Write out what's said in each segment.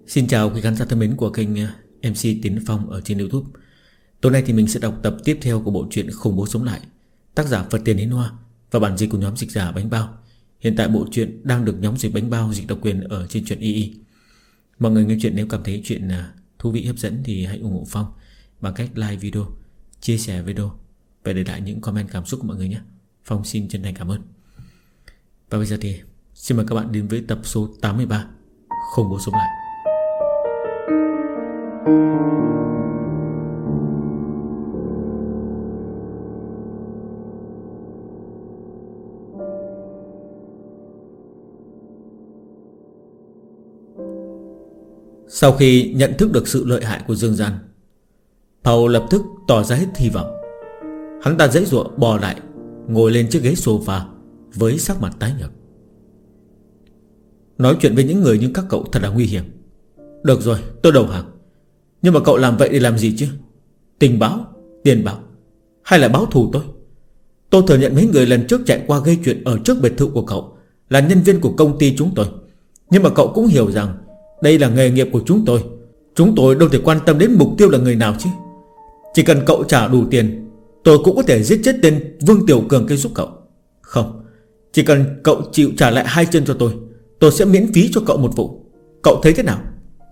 Xin chào quý khán giả thân mến của kênh MC Tiến Phong ở trên YouTube. Tối nay thì mình sẽ đọc tập tiếp theo của bộ truyện Khủng Bố Sống Lại, tác giả Phật Tiền Hiến Hoa và bản dịch của nhóm dịch giả Bánh Bao. Hiện tại bộ truyện đang được nhóm dịch Bánh Bao dịch độc quyền ở trên truyện II. Mọi người nghe chuyện nếu cảm thấy chuyện thú vị hấp dẫn thì hãy ủng hộ Phong bằng cách like video, chia sẻ video và để lại những comment cảm xúc của mọi người nhé. Phong xin chân thành cảm ơn. Và bây giờ thì xin mời các bạn đến với tập số 83 Khủng Bố Sống Lại. Sau khi nhận thức được sự lợi hại của Dương Gian, Paul lập tức tỏ ra hết hy vọng. Hắn ta giãy giụa bò lại, ngồi lên chiếc ghế sofa với sắc mặt tái nhợt. Nói chuyện với những người như các cậu thật là nguy hiểm. Được rồi, tôi đầu hàng. Nhưng mà cậu làm vậy để làm gì chứ? Tình báo, tiền báo, hay là báo thù tôi? Tôi thừa nhận mấy người lần trước chạy qua gây chuyện ở trước biệt thự của cậu là nhân viên của công ty chúng tôi. Nhưng mà cậu cũng hiểu rằng đây là nghề nghiệp của chúng tôi. Chúng tôi đâu thể quan tâm đến mục tiêu là người nào chứ. Chỉ cần cậu trả đủ tiền, tôi cũng có thể giết chết tên Vương Tiểu Cường kia giúp cậu. Không, chỉ cần cậu chịu trả lại 2 chân cho tôi sẽ miễn phí cho cậu một vụ. Cậu thấy thế nào?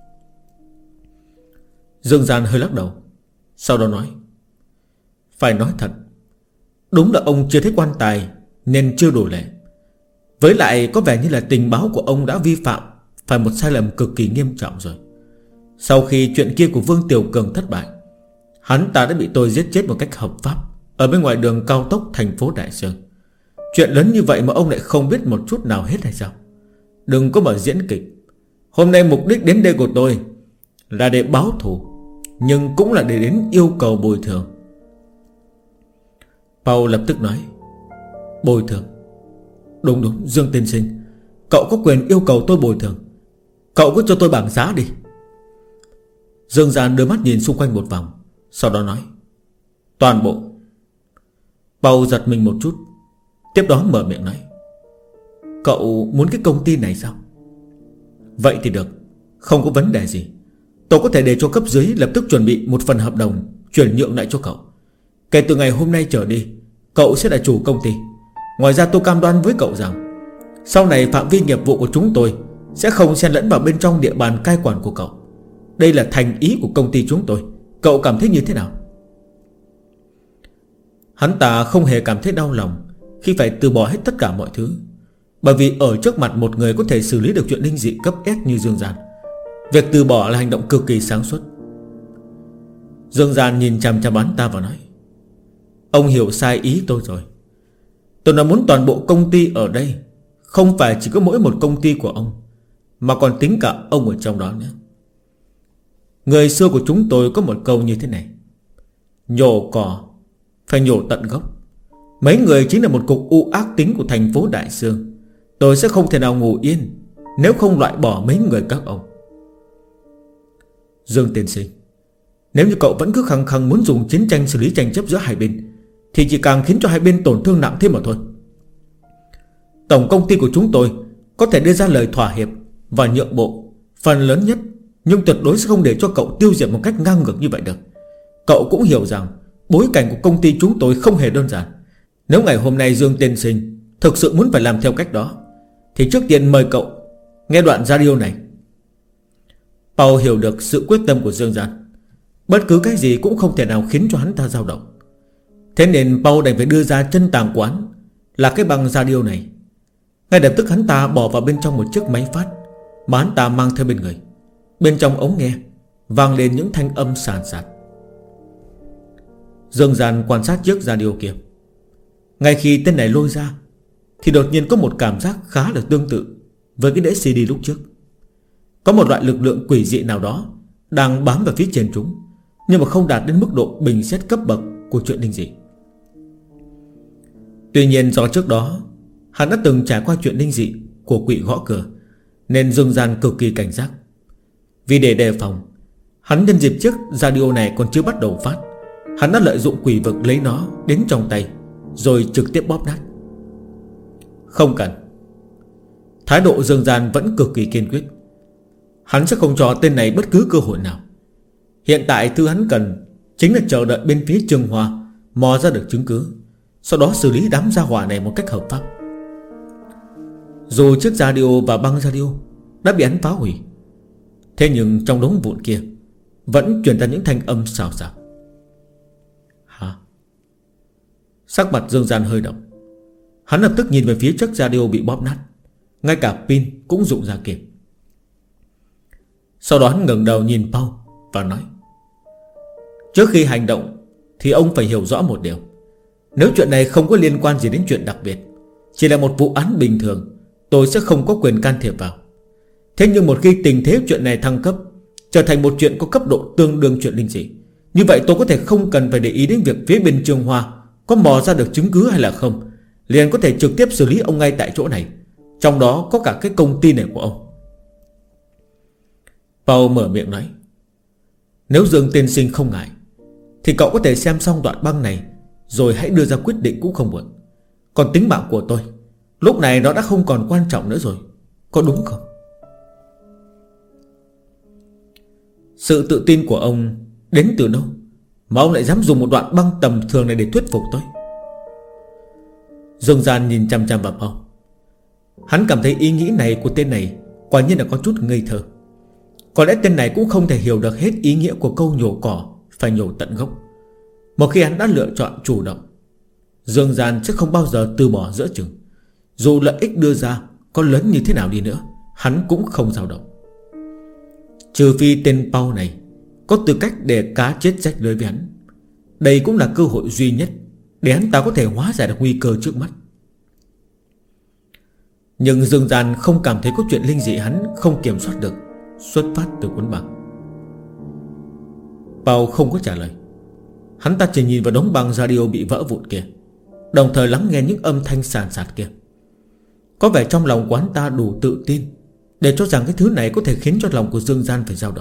Dương Gian hơi lắc đầu, sau đó nói: phải nói thật, đúng là ông chưa thấy quan tài nên chưa đổ lệ. Với lại có vẻ như là tình báo của ông đã vi phạm phải một sai lầm cực kỳ nghiêm trọng rồi. Sau khi chuyện kia của Vương Tiểu Cường thất bại, hắn ta đã bị tôi giết chết một cách hợp pháp ở bên ngoài đường cao tốc thành phố Đại Sơn. Chuyện lớn như vậy mà ông lại không biết một chút nào hết hay sao? Đừng có mở diễn kịch. Hôm nay mục đích đến đây của tôi là để báo thù, nhưng cũng là để đến yêu cầu bồi thường. Paul lập tức nói: bồi thường? Đúng, Dương tiên sinh, cậu có quyền yêu cầu tôi bồi thường. Cậu cứ cho tôi bảng giá đi. Dương Gian đưa mắt nhìn xung quanh một vòng, sau đó nói: toàn bộ. Paul giật mình một chút, tiếp đó mở miệng nói: cậu muốn cái công ty này sao? Vậy thì được, không có vấn đề gì. Tôi có thể để cho cấp dưới lập tức chuẩn bị một phần hợp đồng chuyển nhượng lại cho cậu. Kể từ ngày hôm nay trở đi, cậu sẽ là chủ công ty. Ngoài ra tôi cam đoan với cậu rằng sau này phạm vi nghiệp vụ của chúng tôi sẽ không xen lẫn vào bên trong địa bàn cai quản của cậu. Đây là thành ý của công ty chúng tôi. Cậu cảm thấy như thế nào? Hắn ta không hề cảm thấy đau lòng khi phải từ bỏ hết tất cả mọi thứ, bởi vì ở trước mặt một người có thể xử lý được chuyện linh dị cấp S như Dương Gian, việc từ bỏ là hành động cực kỳ sáng suốt. Dương Gian nhìn chằm chằm hắn ta và nói: ông hiểu sai ý tôi rồi. Tôi đã muốn toàn bộ công ty ở đây không phải chỉ có mỗi một công ty của ông, mà còn tính cả ông ở trong đó nữa. Người xưa của chúng tôi có một câu như thế này: nhổ cỏ phải nhổ tận gốc. Mấy người chính là một cục u ác tính của thành phố Đại Sương. Tôi sẽ không thể nào ngủ yên nếu không loại bỏ mấy người các ông. Dương tiên sinh, nếu như cậu vẫn cứ khăng khăng muốn dùng chiến tranh xử lý tranh chấp giữa hai bên thì chỉ càng khiến cho hai bên tổn thương nặng thêm mà thôi. Tổng công ty của chúng tôi có thể đưa ra lời thỏa hiệp và nhượng bộ phần lớn nhất, nhưng tuyệt đối sẽ không để cho cậu tiêu diệt một cách ngang ngược như vậy được. Cậu cũng hiểu rằng bối cảnh của công ty chúng tôi không hề đơn giản. Nếu ngày hôm nay Dương tiên sinh thực sự muốn phải làm theo cách đó thì trước tiên mời cậu nghe đoạn radio này. Paul hiểu được sự quyết tâm của Dương Gian. Bất cứ cái gì cũng không thể nào khiến cho hắn ta dao động. Thế nên Paul đành phải đưa ra chân tàng quán là cái băng radio này. Ngay lập tức hắn ta bỏ vào bên trong một chiếc máy phát mà hắn ta mang theo bên người. Bên trong ống nghe vang lên những thanh âm sàn sạt. Dương Gian quan sát chiếc radio kia. Ngay khi tên này lôi ra thì đột nhiên có một cảm giác khá là tương tự với cái đĩa CD lúc trước. Có một loại lực lượng quỷ dị nào đó đang bám vào phía trên chúng, nhưng mà không đạt đến mức độ bình xét cấp bậc của chuyện linh dị. Tuy nhiên do trước đó hắn đã từng trải qua chuyện linh dị của quỷ gõ cửa, nên Dương Gian cực kỳ cảnh giác. Vì để đề phòng, hắn nhân dịp chiếc radio này còn chưa bắt đầu phát, hắn đã lợi dụng quỷ vực lấy nó đến trong tay rồi trực tiếp bóp nát. Không cần. Thái độ Dương Gian vẫn cực kỳ kiên quyết. Hắn sẽ không cho tên này bất cứ cơ hội nào. Hiện tại thứ hắn cần chính là chờ đợi bên phía Trương Hoa mò ra được chứng cứ, sau đó xử lý đám gia hỏa này một cách hợp pháp. Dù chiếc radio và băng radio đã bị hắn phá hủy, thế nhưng trong đống vụn kia vẫn truyền ra những thanh âm xào xạc. Hả? Sắc mặt Dương Gian hơi động. Hắn lập tức nhìn về phía chiếc radio bị bóp nát, ngay cả pin cũng rụng ra kịp. Sau đó hắn ngẩng đầu nhìn Paul và nói: trước khi hành động thì ông phải hiểu rõ một điều. Nếu chuyện này không có liên quan gì đến chuyện đặc biệt, chỉ là một vụ án bình thường, tôi sẽ không có quyền can thiệp vào. Thế nhưng một khi tình thế chuyện này thăng cấp, trở thành một chuyện có cấp độ tương đương chuyện linh dị, như vậy tôi có thể không cần phải để ý đến việc phía bên Trương Hoa có mò ra được chứng cứ hay là không, liền có thể trực tiếp xử lý ông ngay tại chỗ này, trong đó có cả cái công ty này của ông. Paul mở miệng nói: nếu Dương tiên sinh không ngại thì cậu có thể xem xong đoạn băng này rồi hãy đưa ra quyết định cũng không muộn. Còn tính mạng của tôi lúc này nó đã không còn quan trọng nữa rồi, có đúng không? Sự tự tin của ông đến từ đâu mà ông lại dám dùng một đoạn băng tầm thường này để thuyết phục tôi? Dương Gian nhìn chăm chăm vào Paul. Hắn cảm thấy ý nghĩ này của tên này quả nhiên là có chút ngây thơ. Có lẽ tên này cũng không thể hiểu được hết ý nghĩa của câu nhổ cỏ phải nhổ tận gốc. Một khi hắn đã lựa chọn chủ động, Dương Gian sẽ không bao giờ từ bỏ giữa chừng. Dù lợi ích đưa ra có lớn như thế nào đi nữa, hắn cũng không dao động. Trừ phi tên Paul này có tư cách để cá chết rách lưới với hắn. Đây cũng là cơ hội duy nhất để hắn ta có thể hóa giải được nguy cơ trước mắt. Nhưng Dương Gian không cảm thấy có chuyện linh dị hắn không kiểm soát được xuất phát từ cuốn băng. Paul không có trả lời. Hắn ta chỉ nhìn vào đống băng radio bị vỡ vụn kia, đồng thời lắng nghe những âm thanh sàn sạt kia. Có vẻ trong lòng của hắn ta đủ tự tin để cho rằng cái thứ này có thể khiến cho lòng của Dương Gian phải dao động.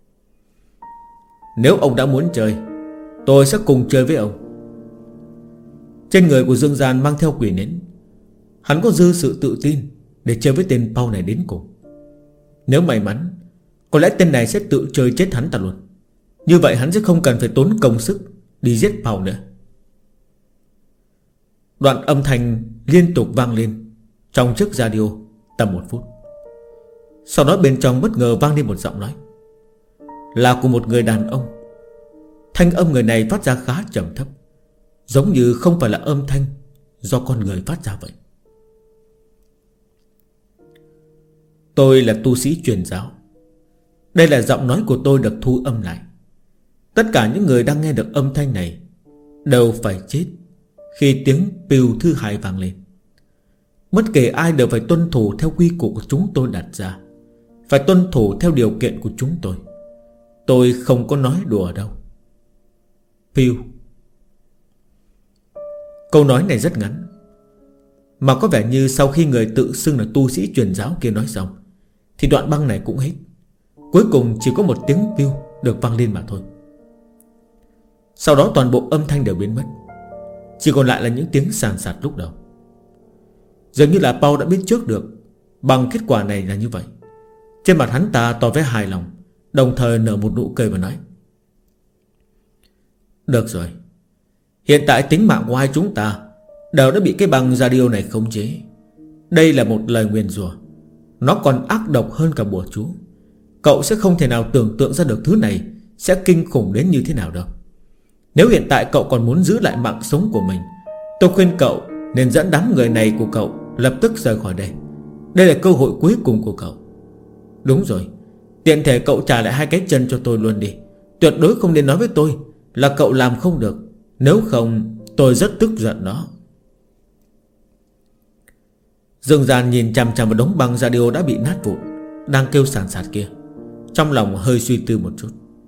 Nếu ông đã muốn chơi, tôi sẽ cùng chơi với ông. Trên người của Dương Gian mang theo quỷ nến. Hắn có dư sự tự tin để chơi với tên Paul này đến cùng. Nếu may mắn, có lẽ tên này sẽ tự chơi chết hắn ta luôn. Như vậy hắn sẽ không cần phải tốn công sức đi giết Paul nữa. Đoạn âm thanh liên tục vang lên trong chiếc radio tầm 1 phút. Sau đó bên trong bất ngờ vang lên một giọng nói, là của một người đàn ông. Thanh âm người này phát ra khá trầm thấp, giống như không phải là âm thanh do con người phát ra vậy. Tôi là tu sĩ truyền giáo. Đây là giọng nói của tôi được thu âm lại. Tất cả những người đang nghe được âm thanh này đều phải chết khi tiếng piu thứ hai vang lên. Bất kể ai đều phải tuân thủ theo quy củ của chúng tôi đặt ra, phải tuân thủ theo điều kiện của chúng tôi. Tôi không có nói đùa đâu. Piu. Câu nói này rất ngắn, mà có vẻ như sau khi người tự xưng là tu sĩ truyền giáo kia nói xong thì đoạn băng này cũng hết. Cuối cùng chỉ có một tiếng piu được vang lên mà thôi. Sau đó toàn bộ âm thanh đều biến mất, chỉ còn lại là những tiếng sàn sạt lúc đầu. Dường như là Paul đã biết trước được bằng kết quả này là như vậy. Trên mặt hắn ta tỏ vẻ hài lòng, đồng thời nở một nụ cười và nói: được rồi, hiện tại tính mạng của hai chúng ta đều đã bị cái băng radio này khống chế. Đây là một lời nguyền rủa, nó còn ác độc hơn cả bùa chú. Cậu sẽ không thể nào tưởng tượng ra được thứ này sẽ kinh khủng đến như thế nào đâu. Nếu hiện tại cậu còn muốn giữ lại mạng sống của mình, tôi khuyên cậu nên dẫn đám người này của cậu lập tức rời khỏi đây. Đây là cơ hội cuối cùng của cậu. Đúng rồi, tiện thể cậu trả lại hai cái chân cho tôi luôn đi. Tuyệt đối không nên nói với tôi là cậu làm không được, nếu không tôi rất tức giận đó. Dương Gian nhìn chằm chằm vào đống băng radio đã bị nát vụn, đang kêu sàn sạt kia, trong lòng hơi suy tư một chút.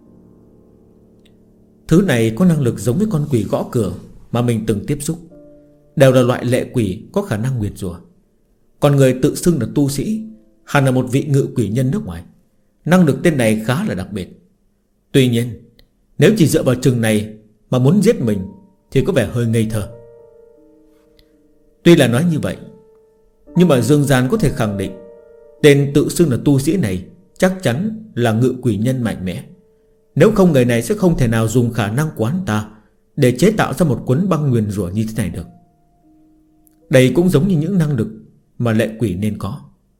Thứ này có năng lực giống với con quỷ gõ cửa mà mình từng tiếp xúc, đều là loại lệ quỷ có khả năng nguyền rủa. Còn người tự xưng là tu sĩ hẳn là một vị ngự quỷ nhân nước ngoài. Năng lực tên này khá là đặc biệt. Tuy nhiên, nếu chỉ dựa vào chừng này mà muốn giết mình thì có vẻ hơi ngây thơ. Tuy là nói như vậy, nhưng mà Dương Gian có thể khẳng định tên tự xưng là tu sĩ này chắc chắn là ngự quỷ nhân mạnh mẽ. Nếu không người này sẽ không thể nào dùng khả năng của hắn ta để chế tạo ra một cuốn băng nguyền rủa như thế này được. Đây cũng giống như những năng lực mà lệ quỷ nên có.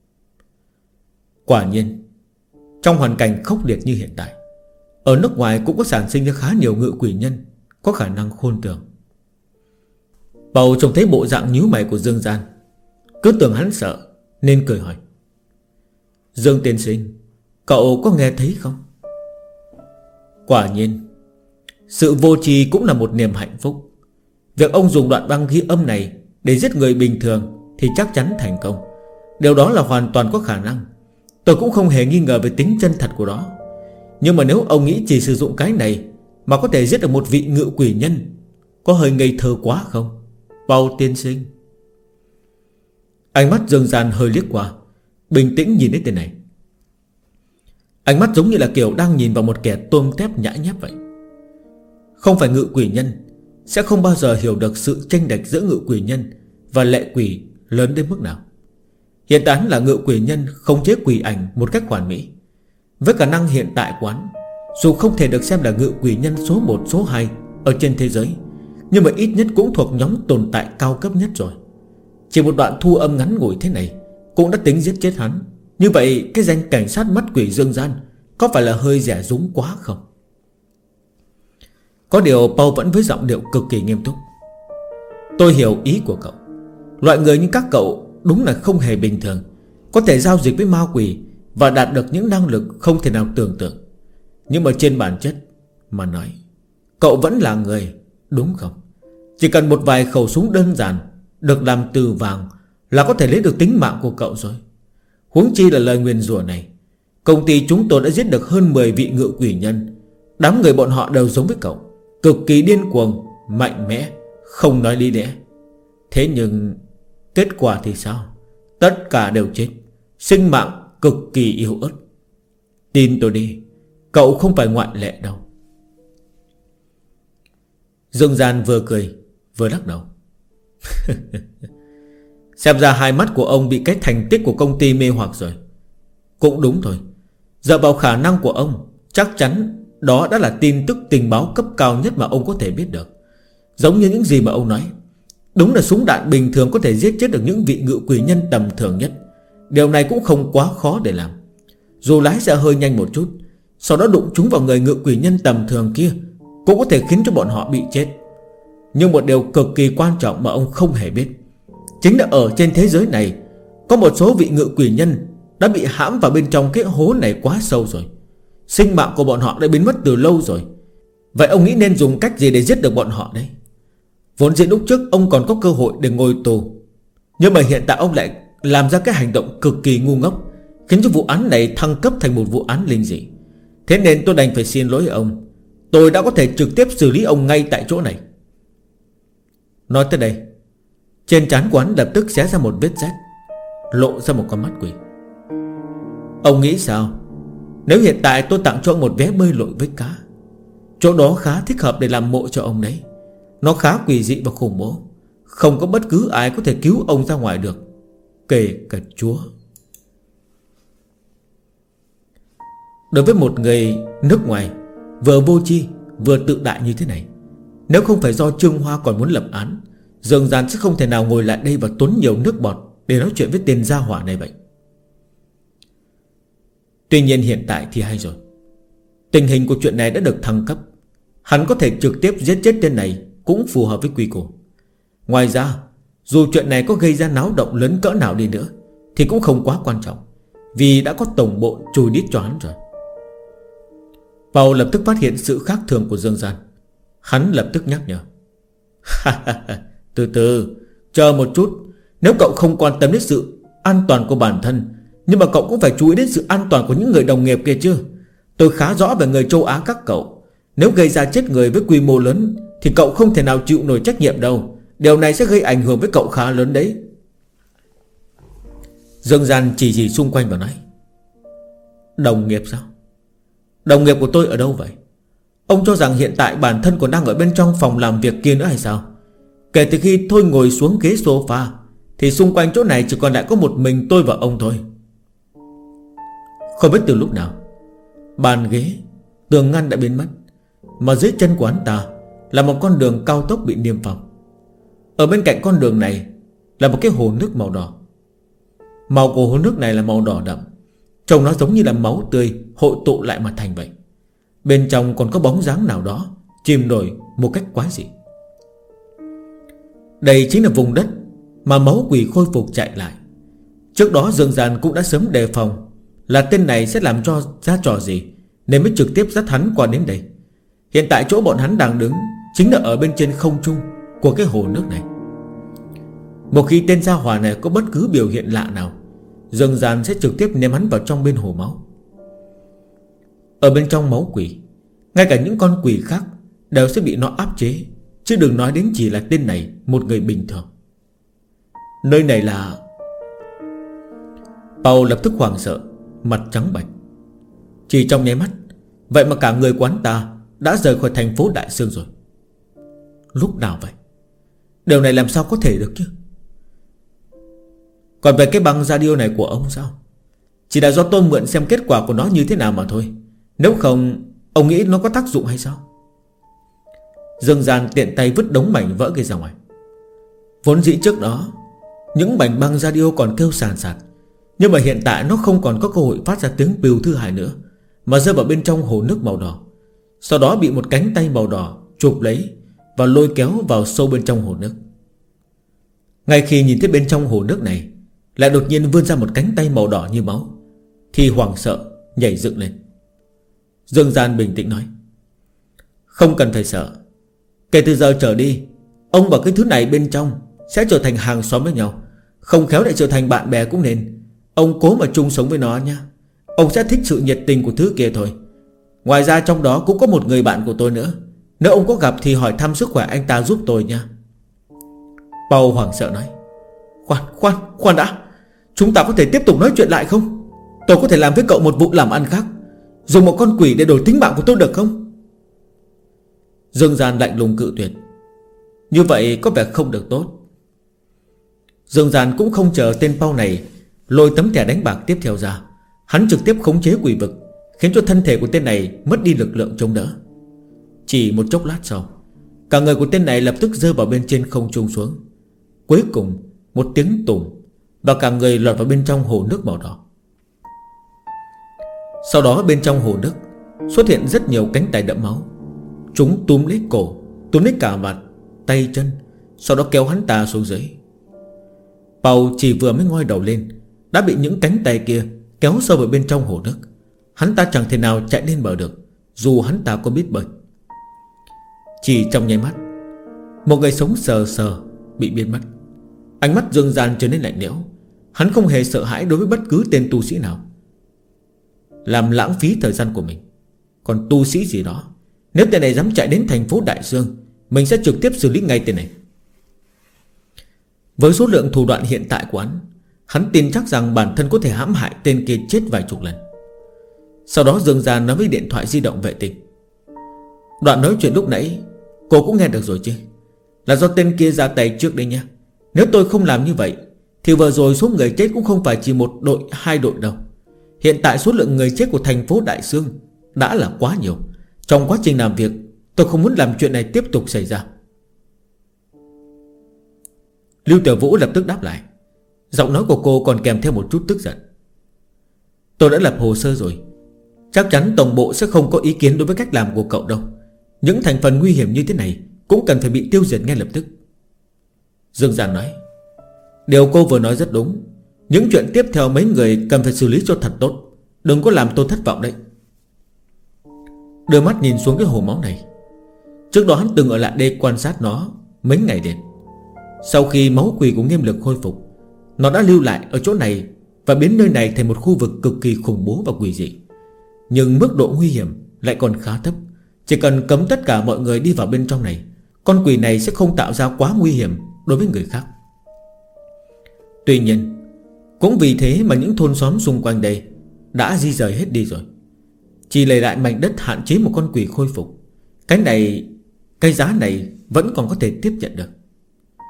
Quả nhiên, trong hoàn cảnh khốc liệt như hiện tại, ở nước ngoài cũng có sản sinh ra khá nhiều ngự quỷ nhân có khả năng khôn tường. Bầu trông thấy bộ dạng nhíu mày của Dương Gian, cứ tưởng hắn sợ nên cười hỏi: Dương tiên sinh, cậu có nghe thấy không? Quả nhiên, sự vô tri cũng là một niềm hạnh phúc. Việc ông dùng đoạn băng ghi âm này để giết người bình thường thì chắc chắn thành công. Điều đó là hoàn toàn có khả năng. Tôi cũng không hề nghi ngờ về tính chân thật của đó. Nhưng mà nếu ông nghĩ chỉ sử dụng cái này mà có thể giết được một vị ngự quỷ nhân, có hơi ngây thơ quá không, Bao tiên sinh? Ánh mắt Dương Gian hơi liếc qua, bình tĩnh nhìn đến tên này. Ánh mắt giống như là kiểu đang nhìn vào một kẻ tôm tép nhãi nhép vậy. Không phải ngự quỷ nhân sẽ không bao giờ hiểu được sự chênh lệch giữa ngự quỷ nhân và lệ quỷ lớn đến mức nào. Hiện tại hắn là ngự quỷ nhân khống chế quỷ ảnh một cách hoàn mỹ. Với khả năng hiện tại của hắn, dù không thể được xem là ngự quỷ nhân số 1, số 2 ở trên thế giới, nhưng mà ít nhất cũng thuộc nhóm tồn tại cao cấp nhất rồi. Chỉ một đoạn thu âm ngắn ngủi thế này cũng đã tính giết chết hắn. Như vậy cái danh cảnh sát mắt quỷ Dương Gian có phải là hơi rẻ rúng quá không? Có điều Paul vẫn với giọng điệu cực kỳ nghiêm túc: tôi hiểu ý của cậu. Loại người như các cậu đúng là không hề bình thường, có thể giao dịch với ma quỷ và đạt được những năng lực không thể nào tưởng tượng. Nhưng mà trên bản chất mà nói, cậu vẫn là người, đúng không? Chỉ cần một vài khẩu súng đơn giản được làm từ vàng là có thể lấy được tính mạng của cậu rồi. Huống chi là lời nguyền rủa này. Công ty chúng tôi đã giết được hơn 10 vị ngự quỷ nhân. Đám người bọn họ đều giống với cậu, cực kỳ điên cuồng, mạnh mẽ, không nói lý lẽ. Thế nhưng kết quả thì sao? Tất cả đều chết, sinh mạng cực kỳ yếu ớt. Tin tôi đi, cậu không phải ngoại lệ đâu. Dương Gian vừa cười vừa lắc đầu. Xem ra hai mắt của ông bị cái thành tích của công ty mê hoặc rồi. Cũng đúng thôi, dựa vào khả năng của ông, chắc chắn đó đã là tin tức tình báo cấp cao nhất mà ông có thể biết được. Giống như những gì mà ông nói, đúng là súng đạn bình thường có thể giết chết được những vị ngự quỷ nhân tầm thường nhất. Điều này cũng không quá khó để làm. Dù lái xe hơi nhanh một chút, sau đó đụng trúng vào người ngự quỷ nhân tầm thường kia, cũng có thể khiến cho bọn họ bị chết. Nhưng một điều cực kỳ quan trọng mà ông không hề biết, chính là ở trên thế giới này có một số vị ngự quỷ nhân đã bị hãm vào bên trong cái hố này quá sâu rồi. Sinh mạng của bọn họ đã biến mất từ lâu rồi. Vậy ông nghĩ nên dùng cách gì để giết được bọn họ đấy? Vốn dĩ lúc trước ông còn có cơ hội để ngồi tù, nhưng mà hiện tại ông lại làm ra cái hành động cực kỳ ngu ngốc, khiến cho vụ án này thăng cấp thành một vụ án linh dị. Thế nên tôi đành phải xin lỗi ông. Tôi đã có thể trực tiếp xử lý ông ngay tại chỗ này. Nói tới đây, trên trán của hắn lập tức xé ra một vết rách, lộ ra một con mắt quỷ. Ông nghĩ sao nếu hiện tại tôi tặng cho ông một vé bơi lội với cá? Chỗ đó khá thích hợp để làm mộ cho ông đấy. Nó khá quỷ dị và khủng bố, không có bất cứ ai có thể cứu ông ra ngoài được, kể cả Chúa. Đối với một người nước ngoài vừa vô tri vừa tự đại như thế này, nếu không phải do Trương Hoa còn muốn lập án, Dương Gian sẽ không thể nào ngồi lại đây và tốn nhiều nước bọt để nói chuyện với tên gia hỏa này vậy. Tuy nhiên hiện tại thì hay rồi. Tình hình của chuyện này đã được thăng cấp. Hắn có thể trực tiếp giết chết tên này cũng phù hợp với quy củ. Ngoài ra, dù chuyện này có gây ra náo động lớn cỡ nào đi nữa thì cũng không quá quan trọng, vì đã có tổng bộ chùi đít cho hắn rồi. Paul lập tức phát hiện sự khác thường của Dương Gian. Hắn lập tức nhắc nhở: từ từ, chờ một chút. Nếu cậu không quan tâm đến sự an toàn của bản thân, nhưng mà cậu cũng phải chú ý đến sự an toàn của những người đồng nghiệp kia chứ. Tôi khá rõ về người châu Á các cậu. Nếu gây ra chết người với quy mô lớn thì cậu không thể nào chịu nổi trách nhiệm đâu. Điều này sẽ gây ảnh hưởng với cậu khá lớn đấy. Dương Gian chỉ xung quanh và nói: đồng nghiệp sao? Đồng nghiệp của tôi ở đâu vậy? Ông cho rằng hiện tại bản thân còn đang ở bên trong phòng làm việc kia nữa hay sao? Kể từ khi tôi ngồi xuống ghế sofa thì xung quanh chỗ này chỉ còn lại có một mình tôi và ông thôi. Không biết từ lúc nào, bàn ghế, tường ngăn đã biến mất, mà dưới chân của hắn ta là một con đường cao tốc bị niêm phong. Ở bên cạnh con đường này là một cái hồ nước màu đỏ. Màu của hồ nước này là màu đỏ đậm, trông nó giống như là máu tươi hội tụ lại mà thành vậy. Bên trong còn có bóng dáng nào đó chìm nổi một cách quái dị. Đây chính là vùng đất mà máu quỷ khôi phục chạy lại. Trước đó Dương Gian cũng đã sớm đề phòng là tên này sẽ làm cho ra trò gì, nên mới trực tiếp dắt hắn qua đến đây. Hiện tại chỗ bọn hắn đang đứng chính là ở bên trên không trung của cái hồ nước này. Một khi tên gia hỏa này có bất cứ biểu hiện lạ nào, Dương Gian sẽ trực tiếp ném hắn vào trong bên hồ máu. Ở bên trong máu quỷ, ngay cả những con quỷ khác đều sẽ bị nó áp chế, chứ đừng nói đến chỉ là tên này một người bình thường. Nơi này là... Paul lập tức hoảng sợ, mặt trắng bệch. Chỉ trong nháy mắt, vậy mà cả người quán ta đã rời khỏi thành phố Đại Sương rồi. Lúc nào vậy? Điều này làm sao có thể được chứ? Còn về cái băng radio này của ông sao? Chỉ là do tôi mượn xem kết quả của nó như thế nào mà thôi. Nếu không, ông nghĩ nó có tác dụng hay sao? Dương Gian tiện tay vứt đống mảnh vỡ kia ra ngoài. Vốn dĩ trước đó những mảnh băng radio còn kêu sàn sạt, nhưng mà hiện tại nó không còn có cơ hội phát ra tiếng piu thứ hai nữa, mà rơi vào bên trong hồ nước màu đỏ. Sau đó bị một cánh tay màu đỏ chụp lấy và lôi kéo vào sâu bên trong hồ nước. Ngay khi nhìn thấy bên trong hồ nước này lại đột nhiên vươn ra một cánh tay màu đỏ như máu, thì hoảng sợ nhảy dựng lên. Dương Gian bình tĩnh nói: Không cần phải sợ. Kể từ giờ trở đi, ông và cái thứ này bên trong sẽ trở thành hàng xóm với nhau, không khéo lại trở thành bạn bè cũng nên. Ông cố mà chung sống với nó nha. Ông sẽ thích sự nhiệt tình của thứ kia thôi. Ngoài ra trong đó cũng có một người bạn của tôi nữa. Nếu ông có gặp thì hỏi thăm sức khỏe anh ta giúp tôi nha. Paul hoảng sợ nói: Khoan đã. Chúng ta có thể tiếp tục nói chuyện lại không? Tôi có thể làm với cậu một vụ làm ăn khác, dùng một con quỷ để đổi tính mạng của tôi được không? Dương Gian lạnh lùng cự tuyệt: Như vậy có vẻ không được tốt. Dương Gian cũng không chờ tên Paul này lôi tấm thẻ đánh bạc tiếp theo ra. Hắn trực tiếp khống chế quỷ vực, khiến cho thân thể của tên này mất đi lực lượng chống đỡ. Chỉ một chốc lát sau, cả người của tên này lập tức rơi vào bên trên không trung xuống. Cuối cùng một tiếng tùng, và cả người lọt vào bên trong hồ nước màu đỏ. Sau đó bên trong hồ nước xuất hiện rất nhiều cánh tay đẫm máu. Chúng túm lấy cổ, túm lấy cả mặt, tay chân, sau đó kéo hắn ta xuống dưới. Paul chỉ vừa mới ngoi đầu lên đã bị những cánh tay kia kéo sâu vào bên trong hồ nước. Hắn ta chẳng thể nào chạy lên bờ được, dù hắn ta có biết bơi. Chỉ trong nháy mắt, một người sống sờ sờ bị biến mất. Ánh mắt Dương Gian trở nên lạnh lẽo. Hắn không hề sợ hãi đối với bất cứ tên tu sĩ nào, làm lãng phí thời gian của mình. Còn tu sĩ gì đó, nếu tên này dám chạy đến thành phố Đại Dương, mình sẽ trực tiếp xử lý ngay tên này. Với số lượng thủ đoạn hiện tại của hắn tin chắc rằng bản thân có thể hãm hại tên kia chết vài chục lần. Sau đó Dương Gian nói với điện thoại di động vệ tinh: Đoạn nói chuyện lúc nãy cô cũng nghe được rồi chứ? Là do tên kia ra tay trước đây nha. Nếu tôi không làm như vậy thì vừa rồi số người chết cũng không phải chỉ một đội, hai đội đâu. Hiện tại số lượng người chết của thành phố Đại Sương đã là quá nhiều. Trong quá trình làm việc, tôi không muốn làm chuyện này tiếp tục xảy ra. Lưu Tiểu Vũ lập tức đáp lại. Giọng nói của cô còn kèm theo một chút tức giận: Tôi đã lập hồ sơ rồi. Chắc chắn tổng bộ sẽ không có ý kiến đối với cách làm của cậu đâu. Những thành phần nguy hiểm như thế này cũng cần phải bị tiêu diệt ngay lập tức. Dương Gian nói: Điều cô vừa nói rất đúng. Những chuyện tiếp theo mấy người cần phải xử lý cho thật tốt, đừng có làm tôi thất vọng đấy. Đưa mắt nhìn xuống cái hồ máu này. Trước đó hắn từng ở lại đây quan sát nó mấy ngày liền. Sau khi máu quỷ của Nghiêm Lực khôi phục, nó đã lưu lại ở chỗ này và biến nơi này thành một khu vực cực kỳ khủng bố và quỷ dị. Nhưng mức độ nguy hiểm lại còn khá thấp. Chỉ cần cấm tất cả mọi người đi vào bên trong này, con quỷ này sẽ không tạo ra quá nguy hiểm đối với người khác. Tuy nhiên, cũng vì thế mà những thôn xóm xung quanh đây đã di rời hết đi rồi. Chỉ lấy lại mảnh đất hạn chế một con quỷ khôi phục. Cái giá này vẫn còn có thể tiếp nhận được.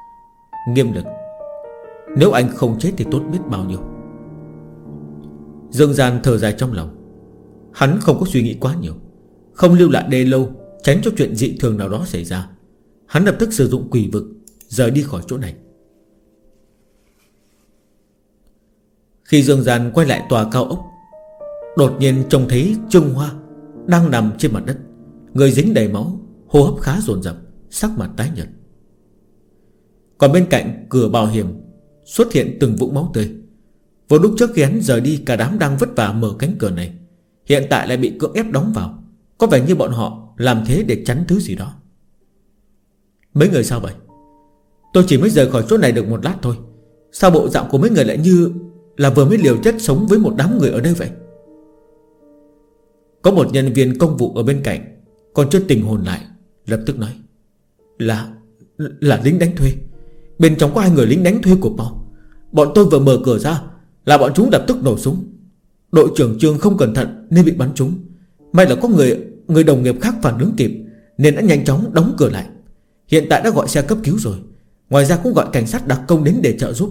Nghiêm Lực, nếu anh không chết thì tốt biết bao nhiêu. Dương Gian thở dài trong lòng. Hắn không có suy nghĩ quá nhiều, không lưu lại đây lâu, tránh cho chuyện dị thường nào đó xảy ra. Hắn lập tức sử dụng quỷ vực rời đi khỏi chỗ này. Khi Dương Gian quay lại tòa cao ốc, đột nhiên trông thấy Trương Hoa đang nằm trên mặt đất, người dính đầy máu, hô hấp khá dồn dập, sắc mặt tái nhợt. Còn bên cạnh cửa bảo hiểm xuất hiện từng vũng máu tươi. Vừa lúc trước khi hắn rời đi, cả đám đang vất vả mở cánh cửa này, hiện tại lại bị cưỡng ép đóng vào. Có vẻ như bọn họ làm thế để tránh thứ gì đó. Mấy người sao vậy? Tôi chỉ mới rời khỏi chỗ này được một lát thôi, sao bộ dạng của mấy người lại như là vừa mới liều chết sống với một đám người ở đây vậy? Có một nhân viên công vụ ở bên cạnh còn chưa tỉnh hồn lại, lập tức nói: Là lính đánh thuê. Bên trong có 2 người lính đánh thuê của Paul. Bọn tôi vừa mở cửa ra là bọn chúng lập tức nổ súng. Đội trưởng Trương không cẩn thận nên bị bắn trúng. May là có người đồng nghiệp khác phản ứng kịp nên đã nhanh chóng đóng cửa lại. Hiện tại đã gọi xe cấp cứu rồi. Ngoài ra cũng gọi cảnh sát đặc công đến để trợ giúp.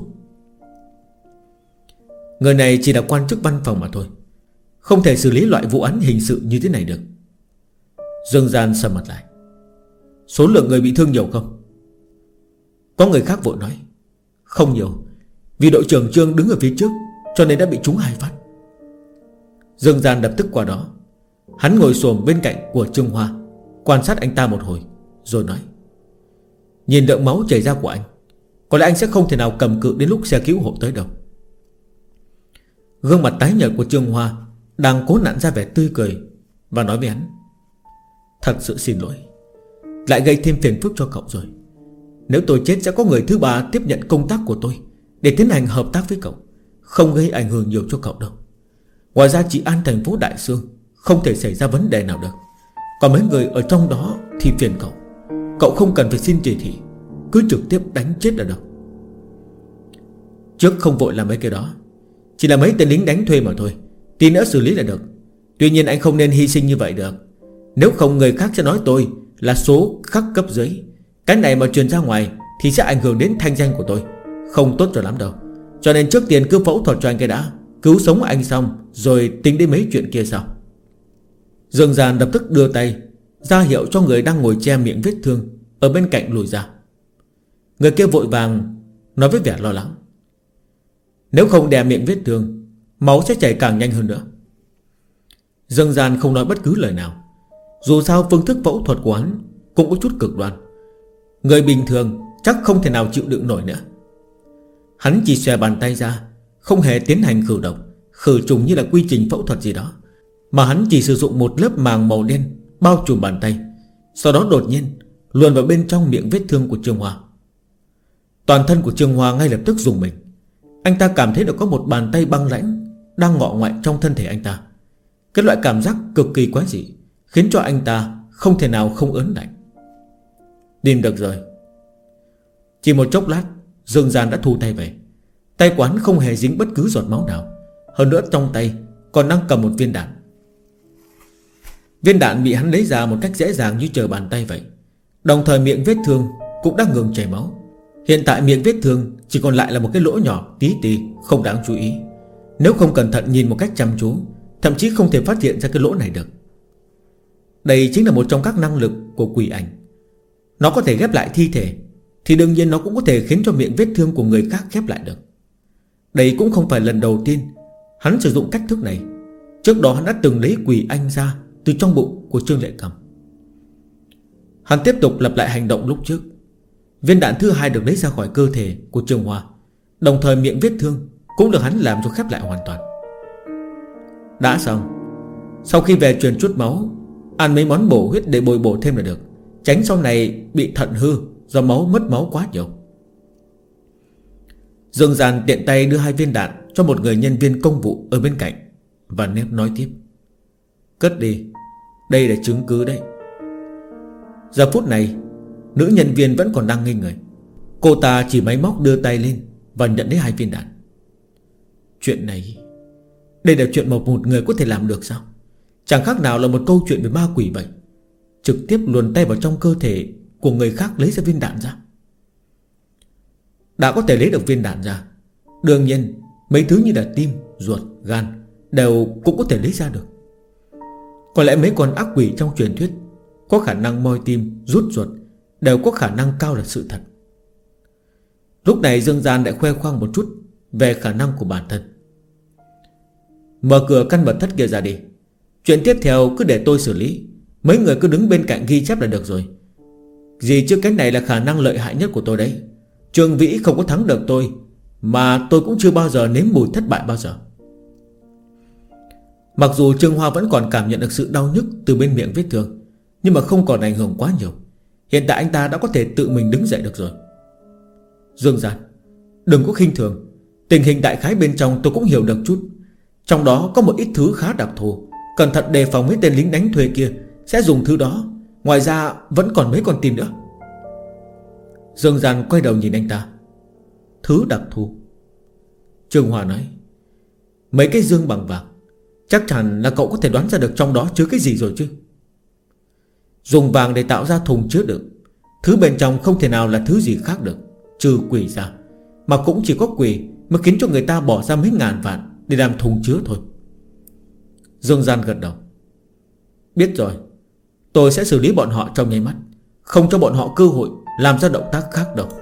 Người này chỉ là quan chức văn phòng mà thôi, không thể xử lý loại vụ án hình sự như thế này được. Dương Gian sầm mặt lại. Số lượng người bị thương nhiều không? Có người khác vội nói: Không nhiều, vì đội trưởng Trương đứng ở phía trước cho nên đã bị trúng 2 phát. Dương Gian lập tức qua đó. Hắn ngồi xổm bên cạnh của Trương Hoa, quan sát anh ta một hồi rồi nói: Nhìn lượng máu chảy ra của anh, có lẽ anh sẽ không thể nào cầm cự đến lúc xe cứu hộ tới đâu. Gương mặt tái nhợt của Trương Hoa đang cố nặn ra vẻ tươi cười và nói với hắn: Thật sự xin lỗi, lại gây thêm phiền phức cho cậu rồi. Nếu tôi chết sẽ có người thứ ba tiếp nhận công tác của tôi để tiến hành hợp tác với cậu, không gây ảnh hưởng nhiều cho cậu đâu. Ngoài ra trị an thành phố Đại Sương không thể xảy ra vấn đề nào được. Còn mấy người ở trong đó thì phiền cậu. Cậu không cần phải xin chỉ thị, cứ trực tiếp đánh chết là được. Trước không vội làm mấy cái đó, chỉ là mấy tên lính đánh thuê mà thôi, tí nữa xử lý là được. Tuy nhiên anh không nên hy sinh như vậy được. Nếu không người khác sẽ nói tôi là số khắc cấp dưới. Cái này mà truyền ra ngoài thì sẽ ảnh hưởng đến thanh danh của tôi, không tốt cho lắm đâu. Cho nên trước tiên cứ phẫu thuật cho anh cái đã, cứu sống anh xong rồi tính đến mấy chuyện kia sau. Dương Gian lập tức đưa tay ra hiệu cho người đang ngồi che miệng vết thương ở bên cạnh lùi ra. Người kia vội vàng nói với vẻ lo lắng: Nếu không đè miệng vết thương, máu sẽ chảy càng nhanh hơn nữa. Dương Gian không nói bất cứ lời nào. Dù sao phương thức phẫu thuật của hắn cũng có chút cực đoan, người bình thường chắc không thể nào chịu đựng nổi nữa. Hắn chỉ xòe bàn tay ra, không hề tiến hành khử độc, khử trùng như là quy trình phẫu thuật gì đó, mà hắn chỉ sử dụng một lớp màng màu đen bao trùm bàn tay. Sau đó đột nhiên luồn vào bên trong miệng vết thương của Trương Hoa. Toàn thân của Trương Hoa ngay lập tức rùng mình. Anh ta cảm thấy được có một bàn tay băng lãnh đang ngọ ngoại trong thân thể anh ta. Cái loại cảm giác cực kỳ quái dị khiến cho anh ta không thể nào không ớn lạnh. Tìm được rồi. Chỉ một chốc lát, Dương Gian đã thu tay về. Tay quán không hề dính bất cứ giọt máu nào. Hơn nữa trong tay còn đang cầm một viên đạn. Viên đạn bị hắn lấy ra một cách dễ dàng như trở bàn tay vậy. Đồng thời miệng vết thương cũng đã ngừng chảy máu. Hiện tại miệng vết thương chỉ còn lại là một cái lỗ nhỏ tí tì, không đáng chú ý. Nếu không cẩn thận nhìn một cách chăm chú, thậm chí không thể phát hiện ra cái lỗ này được. Đây chính là một trong các năng lực của quỷ ảnh. Nó có thể ghép lại thi thể, thì đương nhiên nó cũng có thể khiến cho miệng vết thương của người khác ghép lại được. Đây cũng không phải lần đầu tiên hắn sử dụng cách thức này. Trước đó hắn đã từng lấy quỷ anh ra từ trong bụng của Trương Lệ Cầm. Hắn tiếp tục lặp lại hành động lúc trước. Viên đạn thứ 2 được lấy ra khỏi cơ thể của Trương Hoa, đồng thời miệng vết thương cũng được hắn làm cho khép lại hoàn toàn. Đã xong. Sau khi về truyền chút máu, ăn mấy món bổ huyết để bồi bổ thêm là được, tránh sau này bị thận hư do mất máu quá nhiều. Dương Gian tiện tay đưa 2 viên đạn cho một người nhân viên công vụ ở bên cạnh và nói tiếp: Cất đi, đây là chứng cứ đấy. Giờ phút này nữ nhân viên vẫn còn đang nghi ngờ. Cô ta chỉ máy móc đưa tay lên và nhận lấy 2 viên đạn. Chuyện này, đây là chuyện một người có thể làm được sao? Chẳng khác nào là một câu chuyện về ma quỷ vậy. Trực tiếp luồn tay vào trong cơ thể của người khác lấy ra viên đạn ra. Đã có thể lấy được viên đạn ra, đương nhiên mấy thứ như là tim, ruột, gan đều cũng có thể lấy ra được. Có lẽ mấy con ác quỷ trong truyền thuyết có khả năng moi tim, rút ruột đều có khả năng cao là sự thật. Lúc này Dương Gian lại khoe khoang một chút về khả năng của bản thân. Mở cửa căn mật thất kia ra đi. Chuyện tiếp theo cứ để tôi xử lý. Mấy người cứ đứng bên cạnh ghi chép là được rồi. Gì chứ cái này là khả năng lợi hại nhất của tôi đấy. Trương Vĩ không có thắng được tôi, mà tôi cũng chưa bao giờ nếm mùi thất bại bao giờ. Mặc dù Trương Hoa vẫn còn cảm nhận được sự đau nhức từ bên miệng vết thương, nhưng mà không còn ảnh hưởng quá nhiều. Hiện tại anh ta đã có thể tự mình đứng dậy được rồi. Dương Gian, đừng có khinh thường. Tình hình đại khái bên trong tôi cũng hiểu được chút. Trong đó có một ít thứ khá đặc thù. Cẩn thận đề phòng mấy tên lính đánh thuê kia sẽ dùng thứ đó. Ngoài ra vẫn còn mấy con tin nữa. Dương Gian quay đầu nhìn anh ta. Thứ đặc thù? Trương Hoa nói, mấy cái dương bằng vàng. Chắc chắn là cậu có thể đoán ra được trong đó chứa cái gì rồi chứ. Dùng vàng để tạo ra thùng chứa đựng. Thứ bên trong không thể nào là thứ gì khác được, trừ quỷ ra. Mà cũng chỉ có quỷ mới khiến cho người ta bỏ ra mấy ngàn vạn để làm thùng chứa thôi. Dương Gian gật đầu. Biết rồi, tôi sẽ xử lý bọn họ trong nháy mắt, không cho bọn họ cơ hội làm ra động tác khác đâu.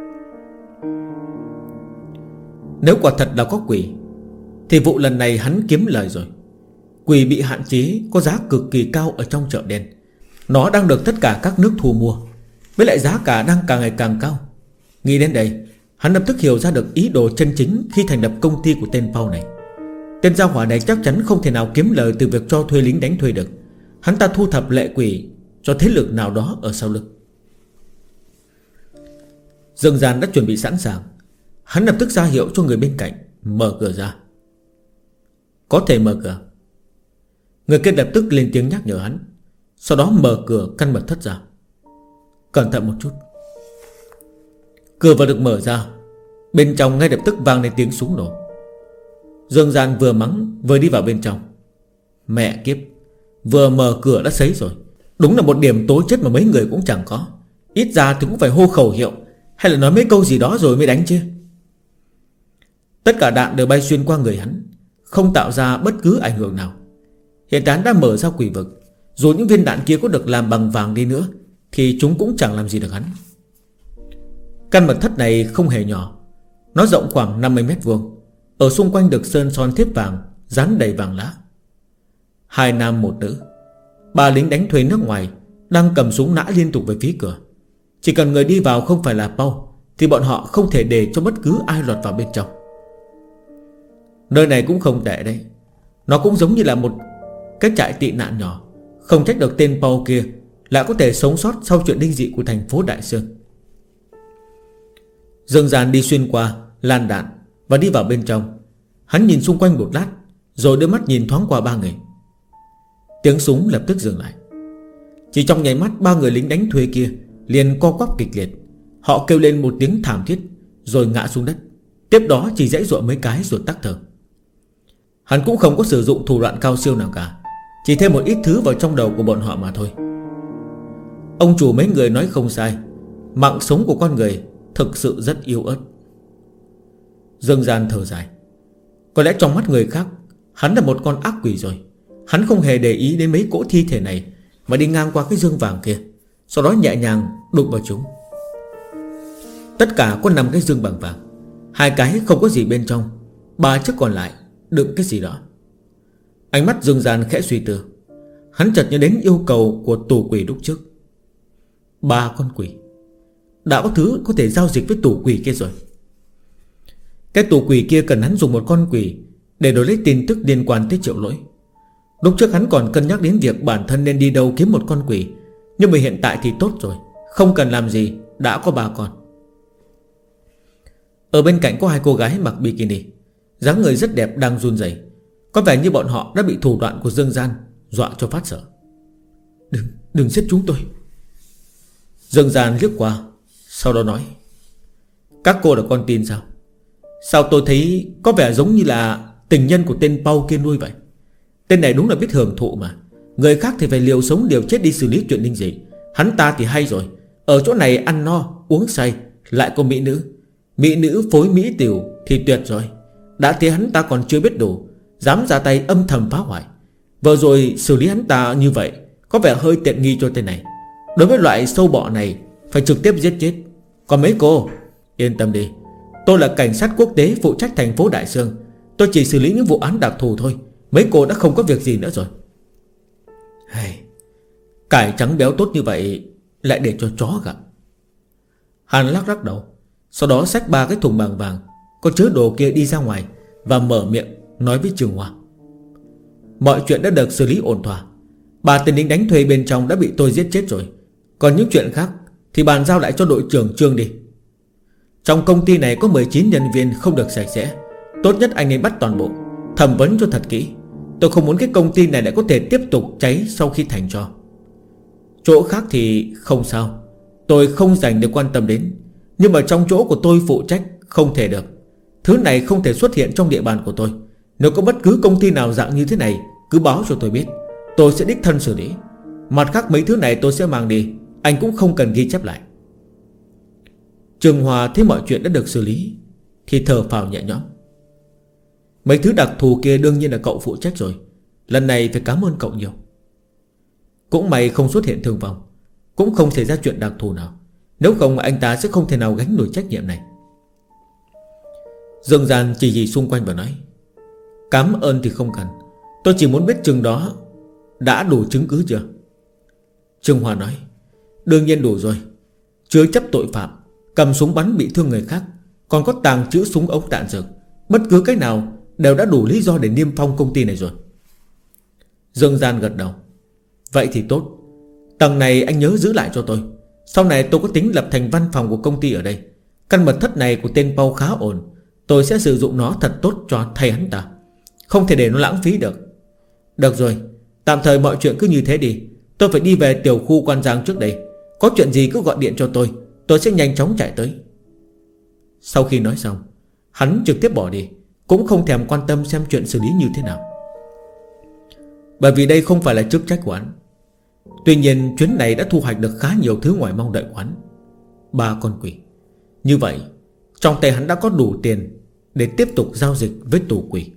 Nếu quả thật là có quỷ thì vụ lần này hắn kiếm lời rồi. Quỷ bị hạn chế có giá cực kỳ cao ở trong chợ đen. Nó đang được tất cả các nước thu mua, với lại giá cả đang càng ngày càng cao. Nghĩ đến đây, hắn lập tức hiểu ra được ý đồ chân chính khi thành lập công ty của tên Pau này. Tên gia hỏa này chắc chắn không thể nào kiếm lời từ việc cho thuê lính đánh thuê được. Hắn ta thu thập lệ quỷ cho thế lực nào đó ở sau lưng. Dương Gian đã chuẩn bị sẵn sàng. Hắn lập tức ra hiệu cho người bên cạnh mở cửa ra. Có thể mở cửa. Người kia lập tức lên tiếng nhắc nhở hắn. Sau đó mở cửa căn mật thất ra. Cẩn thận một chút. Cửa vừa được mở ra, bên trong ngay lập tức vang lên tiếng súng nổ. Dương Gian vừa mắng vừa đi vào bên trong. Mẹ kiếp, vừa mở cửa đã sấy rồi. Đúng là một điểm tố chất mà mấy người cũng chẳng có. Ít ra thì cũng phải hô khẩu hiệu, hay là nói mấy câu gì đó rồi mới đánh chứ. Tất cả đạn đều bay xuyên qua người hắn, không tạo ra bất cứ ảnh hưởng nào. Hiện tại hắn đã mở ra quỷ vực. Dù những viên đạn kia có được làm bằng vàng đi nữa thì chúng cũng chẳng làm gì được hắn. Căn mật thất này không hề nhỏ. Nó rộng khoảng 50 mét vuông. Ở xung quanh được sơn son thiếp vàng, dán đầy vàng lá. 2 nam 1 nữ. 3 lính đánh thuê nước ngoài đang cầm súng nã liên tục về phía cửa. Chỉ cần người đi vào không phải là Pau thì bọn họ không thể để cho bất cứ ai lọt vào bên trong. Nơi này cũng không tệ đấy. Nó cũng giống như là một cái trại tị nạn nhỏ. Không trách được tên Pau kia lại có thể sống sót sau chuyện linh dị của thành phố Đại Sương. Dương Gian đi xuyên qua lan đạn và đi vào bên trong. Hắn nhìn xung quanh một lát, rồi đưa mắt nhìn thoáng qua 3 người. Tiếng súng lập tức dừng lại. Chỉ trong nháy mắt 3 người lính đánh thuê kia liền co quắp kịch liệt. Họ kêu lên một tiếng thảm thiết rồi ngã xuống đất. Tiếp đó chỉ giãy giụa mấy cái rồi tắc thở. Hắn cũng không có sử dụng thủ đoạn cao siêu nào cả, chỉ thêm một ít thứ vào trong đầu của bọn họ mà thôi. Ông chủ mấy người nói không sai, mạng sống của con người thực sự rất yếu ớt. Dương Gian thở dài. Có lẽ trong mắt người khác hắn là một con ác quỷ rồi. Hắn không hề để ý đến mấy cỗ thi thể này, mà đi ngang qua cái dương vàng kia, sau đó nhẹ nhàng đụng vào chúng. Tất cả có 5 cái dương bằng vàng. 2 cái không có gì bên trong, 3 chiếc còn lại đựng cái gì đó. Ánh mắt Dương Gian khẽ suy tư. Hắn chợt nhớ đến yêu cầu của tù quỷ lúc trước. 3 con quỷ. Đã có thứ có thể giao dịch với tù quỷ kia rồi. Cái tù quỷ kia cần hắn dùng một con quỷ để đổi lấy tin tức liên quan tới Triệu Lỗi. Lúc trước hắn còn cân nhắc đến việc bản thân nên đi đâu kiếm một con quỷ, nhưng mà hiện tại thì tốt rồi, không cần làm gì, đã có 3 con. Ở bên cạnh có 2 cô gái mặc bikini, dáng người rất đẹp đang run rẩy. Có vẻ như bọn họ đã bị thủ đoạn của Dương Gian dọa cho phát sợ. Đừng giết chúng tôi. Dương Gian liếc qua, sau đó nói: các cô là con tin sao? Sao tôi thấy có vẻ giống như là tình nhân của tên Pau kia nuôi vậy? Tên này đúng là biết hưởng thụ mà. Người khác thì phải liều sống liều chết đi xử lý chuyện linh dị. Hắn ta thì hay rồi, ở chỗ này ăn no uống say, lại có mỹ nữ. Mỹ nữ phối mỹ tiểu thì tuyệt rồi. Đã thế hắn ta còn chưa biết đủ, dám ra tay âm thầm phá hoại. Vừa rồi xử lý hắn ta như vậy có vẻ hơi tiện nghi cho tên này. Đối với loại sâu bọ này phải trực tiếp giết chết. Còn mấy cô yên tâm đi, tôi là cảnh sát quốc tế phụ trách thành phố Đại Sương, tôi chỉ xử lý những vụ án đặc thù thôi. Mấy cô đã không có việc gì nữa rồi. Cải trắng béo tốt như vậy lại để cho chó gặm. Hắn lắc lắc đầu, sau đó xách 3 cái thùng bằng vàng có chứa đồ kia đi ra ngoài và mở miệng nói với Trường Hoa: mọi chuyện đã được xử lý ổn thỏa. 3 tên lính đánh thuê bên trong đã bị tôi giết chết rồi. Còn những chuyện khác thì bàn giao lại cho đội trưởng Trương đi. Trong công ty này có 19 nhân viên không được sạch sẽ. Tốt nhất anh nên bắt toàn bộ, thẩm vấn cho thật kỹ. Tôi không muốn cái công ty này lại có thể tiếp tục cháy sau khi thành tro. Chỗ khác thì không sao, tôi không dành để quan tâm đến. Nhưng mà trong chỗ của tôi phụ trách không thể được. Thứ này không thể xuất hiện trong địa bàn của tôi. Nếu có bất cứ công ty nào dạng như thế này, cứ báo cho tôi biết, tôi sẽ đích thân xử lý. Mặt khác mấy thứ này tôi sẽ mang đi, anh cũng không cần ghi chép lại. Trường Hòa thấy mọi chuyện đã được xử lý thì thở phào nhẹ nhõm. Mấy thứ đặc thù kia đương nhiên là cậu phụ trách rồi. Lần này phải cảm ơn cậu nhiều. Cũng may không xuất hiện thương vong, cũng không xảy ra chuyện đặc thù nào. Nếu không anh ta sẽ không thể nào gánh nổi trách nhiệm này. Dương Gian chỉ xung quanh và nói: cảm ơn thì không cần, tôi chỉ muốn biết chừng đó đã đủ chứng cứ chưa? Trương Hòa nói: đương nhiên đủ rồi. Chứa chấp tội phạm, cầm súng bắn bị thương người khác, còn có tàng trữ súng ống đạn dược, bất cứ cái nào đều đã đủ lý do để niêm phong công ty này rồi. Dương Gian gật đầu: vậy thì tốt. Tầng này anh nhớ giữ lại cho tôi. Sau này tôi có tính lập thành văn phòng của công ty ở đây. Căn mật thất này của tên Paul khá ổn, tôi sẽ sử dụng nó thật tốt cho thầy hắn ta, không thể để nó lãng phí được. Được rồi, tạm thời mọi chuyện cứ như thế đi. Tôi phải đi về tiểu khu Quan Giang trước đây. Có chuyện gì cứ gọi điện cho tôi sẽ nhanh chóng chạy tới. Sau khi nói xong, hắn trực tiếp bỏ đi, cũng không thèm quan tâm xem chuyện xử lý như thế nào. Bởi vì đây không phải là chức trách của hắn. Tuy nhiên chuyến này đã thu hoạch được khá nhiều thứ ngoài mong đợi của hắn. 3 con quỷ. Như vậy trong tay hắn đã có đủ tiền để tiếp tục giao dịch với tù quỷ.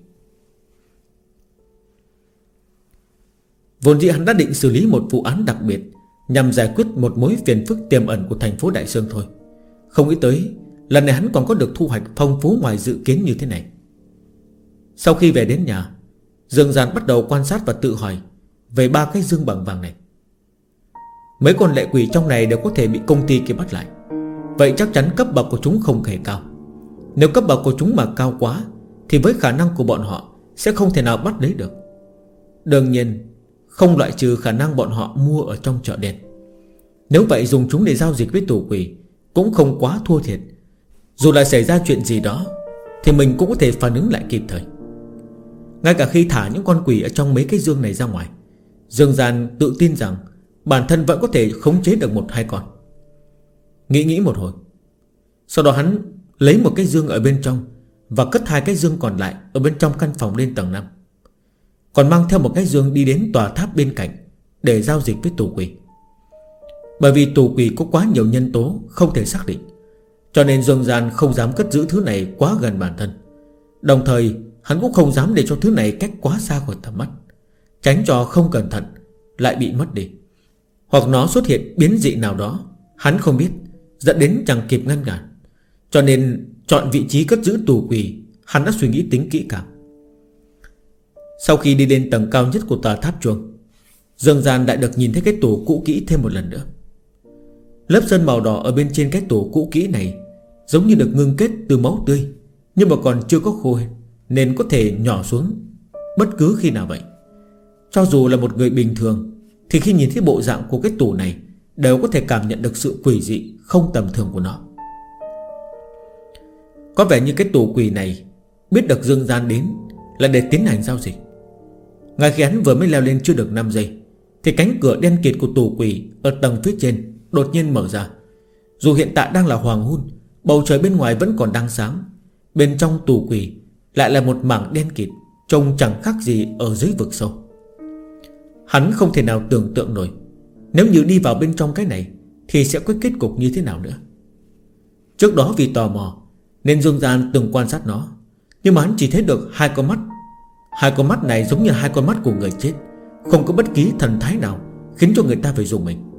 Vốn dĩ hắn đã định xử lý một vụ án đặc biệt nhằm giải quyết một mối phiền phức tiềm ẩn của thành phố Đại Sương thôi. Không nghĩ tới lần này hắn còn có được thu hoạch phong phú ngoài dự kiến như thế này. Sau khi về đến nhà, Dương Gian bắt đầu quan sát và tự hỏi về 3 cái dương bằng vàng này. Mấy con lệ quỷ trong này đều có thể bị công ty kia bắt lại. Vậy chắc chắn cấp bậc của chúng không hề cao. Nếu cấp bậc của chúng mà cao quá thì với khả năng của bọn họ sẽ không thể nào bắt lấy được. Đương nhiên không loại trừ khả năng bọn họ mua ở trong chợ đen. Nếu vậy dùng chúng để giao dịch với tù quỷ cũng không quá thua thiệt. Dù là xảy ra chuyện gì đó thì mình cũng có thể phản ứng lại kịp thời. Ngay cả khi thả những con quỷ ở trong mấy cái dương này ra ngoài, Dương Gian tự tin rằng bản thân vẫn có thể khống chế được 1-2 con. Nghĩ một hồi, sau đó hắn lấy một cái dương ở bên trong và cất 2 cái dương còn lại ở bên trong căn phòng lên tầng 5. Còn mang theo một cái dương đi đến tòa tháp bên cạnh để giao dịch với tù quỷ. Bởi vì tù quỷ có quá nhiều nhân tố không thể xác định, cho nên Dương Gian không dám cất giữ thứ này quá gần bản thân. Đồng thời hắn cũng không dám để cho thứ này cách quá xa khỏi tầm mắt, tránh cho không cẩn thận lại bị mất đi, hoặc nó xuất hiện biến dị nào đó hắn không biết, dẫn đến chẳng kịp ngăn cản. Cho nên chọn vị trí cất giữ tù quỷ hắn đã suy nghĩ tính kỹ càng. Sau khi đi lên tầng cao nhất của tòa tháp chuông, Dương Gian lại được nhìn thấy cái tủ cũ kỹ thêm một lần nữa. Lớp sơn màu đỏ ở bên trên cái tủ cũ kỹ này giống như được ngưng kết từ máu tươi, nhưng mà còn chưa có khô nên có thể nhỏ xuống bất cứ khi nào vậy. Cho dù là một người bình thường thì khi nhìn thấy bộ dạng của cái tủ này đều có thể cảm nhận được sự quỷ dị không tầm thường của nó. Có vẻ như cái tù quỷ này biết được Dương Gian đến là để tiến hành giao dịch. Ngay khi hắn vừa mới leo lên chưa được 5 giây thì cánh cửa đen kịt của tù quỷ ở tầng phía trên đột nhiên mở ra. Dù hiện tại đang là hoàng hôn, bầu trời bên ngoài vẫn còn đang sáng, bên trong tù quỷ lại là một mảng đen kịt, trông chẳng khác gì ở dưới vực sâu. Hắn không thể nào tưởng tượng nổi nếu như đi vào bên trong cái này thì sẽ có kết cục như thế nào nữa. Trước đó vì tò mò nên Dương Gian từng quan sát nó, nhưng mà hắn chỉ thấy được 2 con mắt. Hai con mắt này giống như hai con mắt của người chết, không có bất kỳ thần thái nào khiến cho người ta phải dùng mình.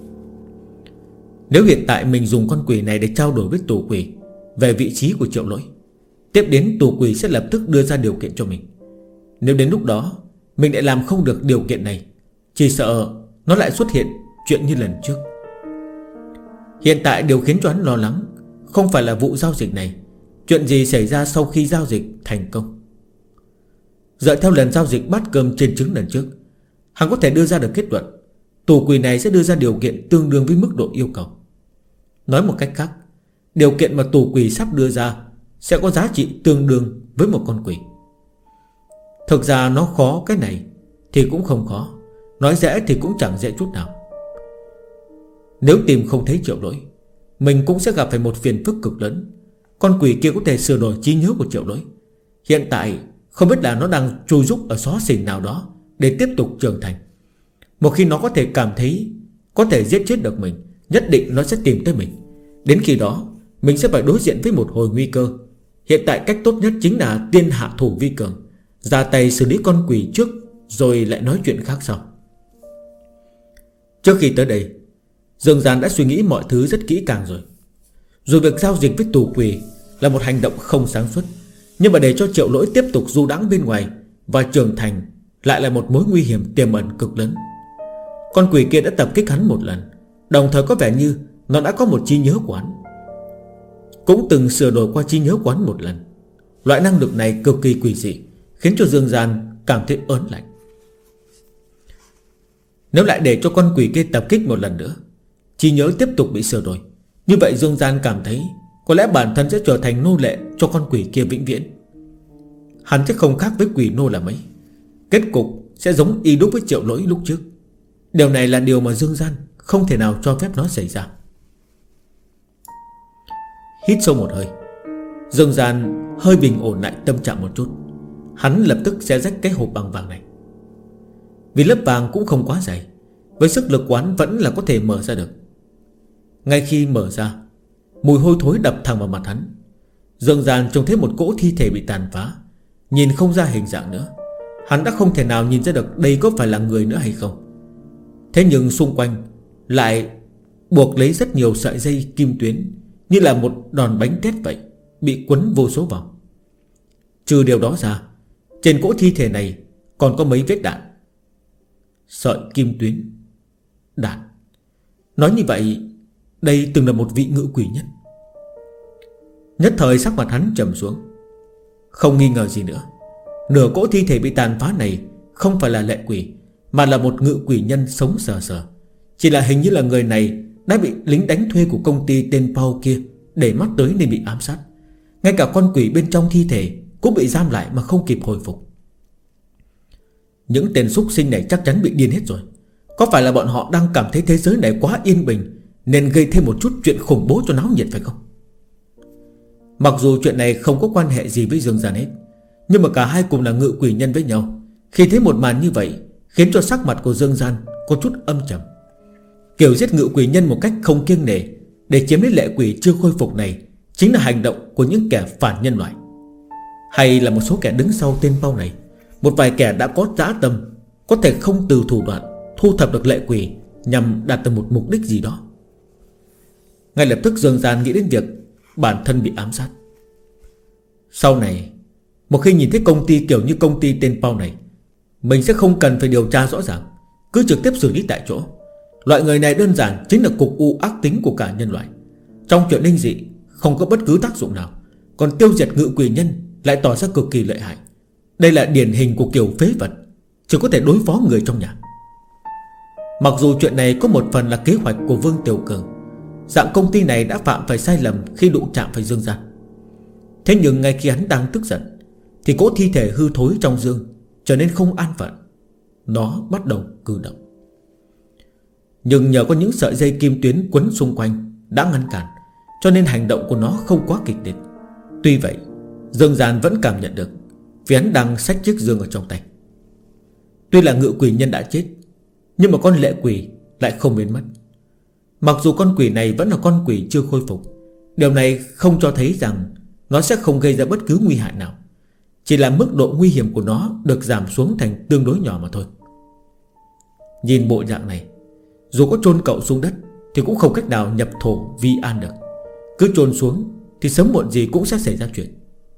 Nếu hiện tại mình dùng con quỷ này để trao đổi với tù quỷ về vị trí của Triệu Lỗi, tiếp đến tù quỷ sẽ lập tức đưa ra điều kiện cho mình. Nếu đến lúc đó mình lại làm không được điều kiện này, chỉ sợ nó lại xuất hiện chuyện như lần trước. Hiện tại điều khiến cho hắn lo lắng không phải là vụ giao dịch này, chuyện gì xảy ra sau khi giao dịch thành công. Dựa theo lần giao dịch bát cơm trên trứng lần trước, hắn có thể đưa ra được kết luận tù quỷ này sẽ đưa ra điều kiện tương đương với mức độ yêu cầu. Nói một cách khác, điều kiện mà tù quỷ sắp đưa ra sẽ có giá trị tương đương với một con quỷ. Thực ra nó khó cái này thì cũng không khó, nói dễ thì cũng chẳng dễ chút nào. Nếu tìm không thấy Triệu Lỗi, mình cũng sẽ gặp phải một phiền phức cực lớn. Con quỷ kia có thể sửa đổi trí nhớ của Triệu Lỗi. Hiện tại không biết là nó đang chui rúc ở xó xỉnh nào đó để tiếp tục trưởng thành. Một khi nó có thể cảm thấy có thể giết chết được mình, nhất định nó sẽ tìm tới mình. Đến khi đó mình sẽ phải đối diện với một hồi nguy cơ. Hiện tại cách tốt nhất chính là tiên hạ thủ vi cường, ra tay xử lý con quỷ trước, rồi lại nói chuyện khác sau. Trước khi tới đây, Dương Gian đã suy nghĩ mọi thứ rất kỹ càng rồi. Dù việc giao dịch với tù quỷ là một hành động không sáng suốt, nhưng mà để cho Triệu Lỗi tiếp tục du đãng bên ngoài và trưởng thành lại là một mối nguy hiểm tiềm ẩn cực lớn. Con quỷ kia đã tập kích hắn một lần, đồng thời có vẻ như nó đã có một trí nhớ của hắn, cũng từng sửa đổi qua trí nhớ của hắn một lần. Loại năng lực này cực kỳ quỷ dị, khiến cho Dương Gian cảm thấy ớn lạnh. Nếu lại để cho con quỷ kia tập kích một lần nữa, trí nhớ tiếp tục bị sửa đổi, như vậy Dương Gian cảm thấy có lẽ bản thân sẽ trở thành nô lệ cho con quỷ kia vĩnh viễn. Hắn sẽ không khác với quỷ nô là mấy, kết cục sẽ giống y đúc với Triệu Lỗi lúc trước. Điều này là điều mà Dương Gian không thể nào cho phép nó xảy ra. Hít sâu một hơi, Dương Gian hơi bình ổn lại tâm trạng một chút. Hắn lập tức xé rách cái hộp bằng vàng này. Vì lớp vàng cũng không quá dày, với sức lực quán vẫn là có thể mở ra được. Ngay khi mở ra, mùi hôi thối đập thẳng vào mặt hắn. Dương Gian trông thấy một cỗ thi thể bị tàn phá, nhìn không ra hình dạng nữa. Hắn đã không thể nào nhìn ra được đây có phải là người nữa hay không. Thế nhưng xung quanh lại buộc lấy rất nhiều sợi dây kim tuyến, như là một đòn bánh tét vậy, bị quấn vô số vòng. Trừ điều đó ra, trên cỗ thi thể này còn có mấy vết đạn. Sợi kim tuyến, đạn. Nói như vậy, đây từng là một vị ngự quỷ nhân. Nhất thời sắc mặt hắn trầm xuống. Không nghi ngờ gì nữa, nửa cỗ thi thể bị tàn phá này không phải là lệ quỷ, mà là một ngự quỷ nhân sống sờ sờ. Chỉ là hình như là người này đã bị lính đánh thuê của công ty tên Paul kia để mắt tới nên bị ám sát. Ngay cả con quỷ bên trong thi thể cũng bị giam lại mà không kịp hồi phục. Những tên súc sinh này chắc chắn bị điên hết rồi. Có phải là bọn họ đang cảm thấy thế giới này quá yên bình nên gây thêm một chút chuyện khủng bố cho náo nhiệt phải không? Mặc dù chuyện này không có quan hệ gì với Dương Gian hết, nhưng mà cả hai cùng là ngự quỷ nhân với nhau. Khi thấy một màn như vậy, khiến cho sắc mặt của Dương Gian có chút âm trầm. Kiểu giết ngự quỷ nhân một cách không kiêng nể để chiếm lấy lệ quỷ chưa khôi phục này chính là hành động của những kẻ phản nhân loại. Hay là một số kẻ đứng sau tên Paul này, một vài kẻ đã có dã tâm, có thể không từ thủ đoạn thu thập được lệ quỷ nhằm đạt được một mục đích gì đó. Ngay lập tức Dương Gian nghĩ đến việc bản thân bị ám sát. Sau này, một khi nhìn thấy công ty kiểu như công ty tên Paul này, mình sẽ không cần phải điều tra rõ ràng, cứ trực tiếp xử lý tại chỗ. Loại người này đơn giản chính là cục u ác tính của cả nhân loại. Trong chuyện linh dị không có bất cứ tác dụng nào, còn tiêu diệt ngự quỷ nhân lại tỏ ra cực kỳ lợi hại. Đây là điển hình của kiểu phế vật, chỉ có thể đối phó người trong nhà. Mặc dù chuyện này có một phần là kế hoạch của Vương Tiểu Cường, dạng công ty này đã phạm phải sai lầm khi đụng chạm phải Dương Gian. Thế nhưng ngay khi hắn đang tức giận, thì cỗ thi thể hư thối trong Dương trở nên không an phận. Nó bắt đầu cử động. Nhưng nhờ có những sợi dây kim tuyến quấn xung quanh đã ngăn cản, cho nên hành động của nó không quá kịch liệt. Tuy vậy, Dương Gian vẫn cảm nhận được, vì hắn đang xách chiếc dương ở trong tay. Tuy là ngự quỷ nhân đã chết, nhưng mà con lệ quỷ lại không biến mất. Mặc dù con quỷ này vẫn là con quỷ chưa khôi phục, điều này không cho thấy rằng nó sẽ không gây ra bất cứ nguy hại nào. chỉ là mức độ nguy hiểm của nó được giảm xuống thành tương đối nhỏ mà thôi. Nhìn bộ dạng này, dù có chôn cậu xuống đất thì cũng không cách nào nhập thổ vi an được. Cứ chôn xuống thì sớm muộn gì cũng sẽ xảy ra chuyện.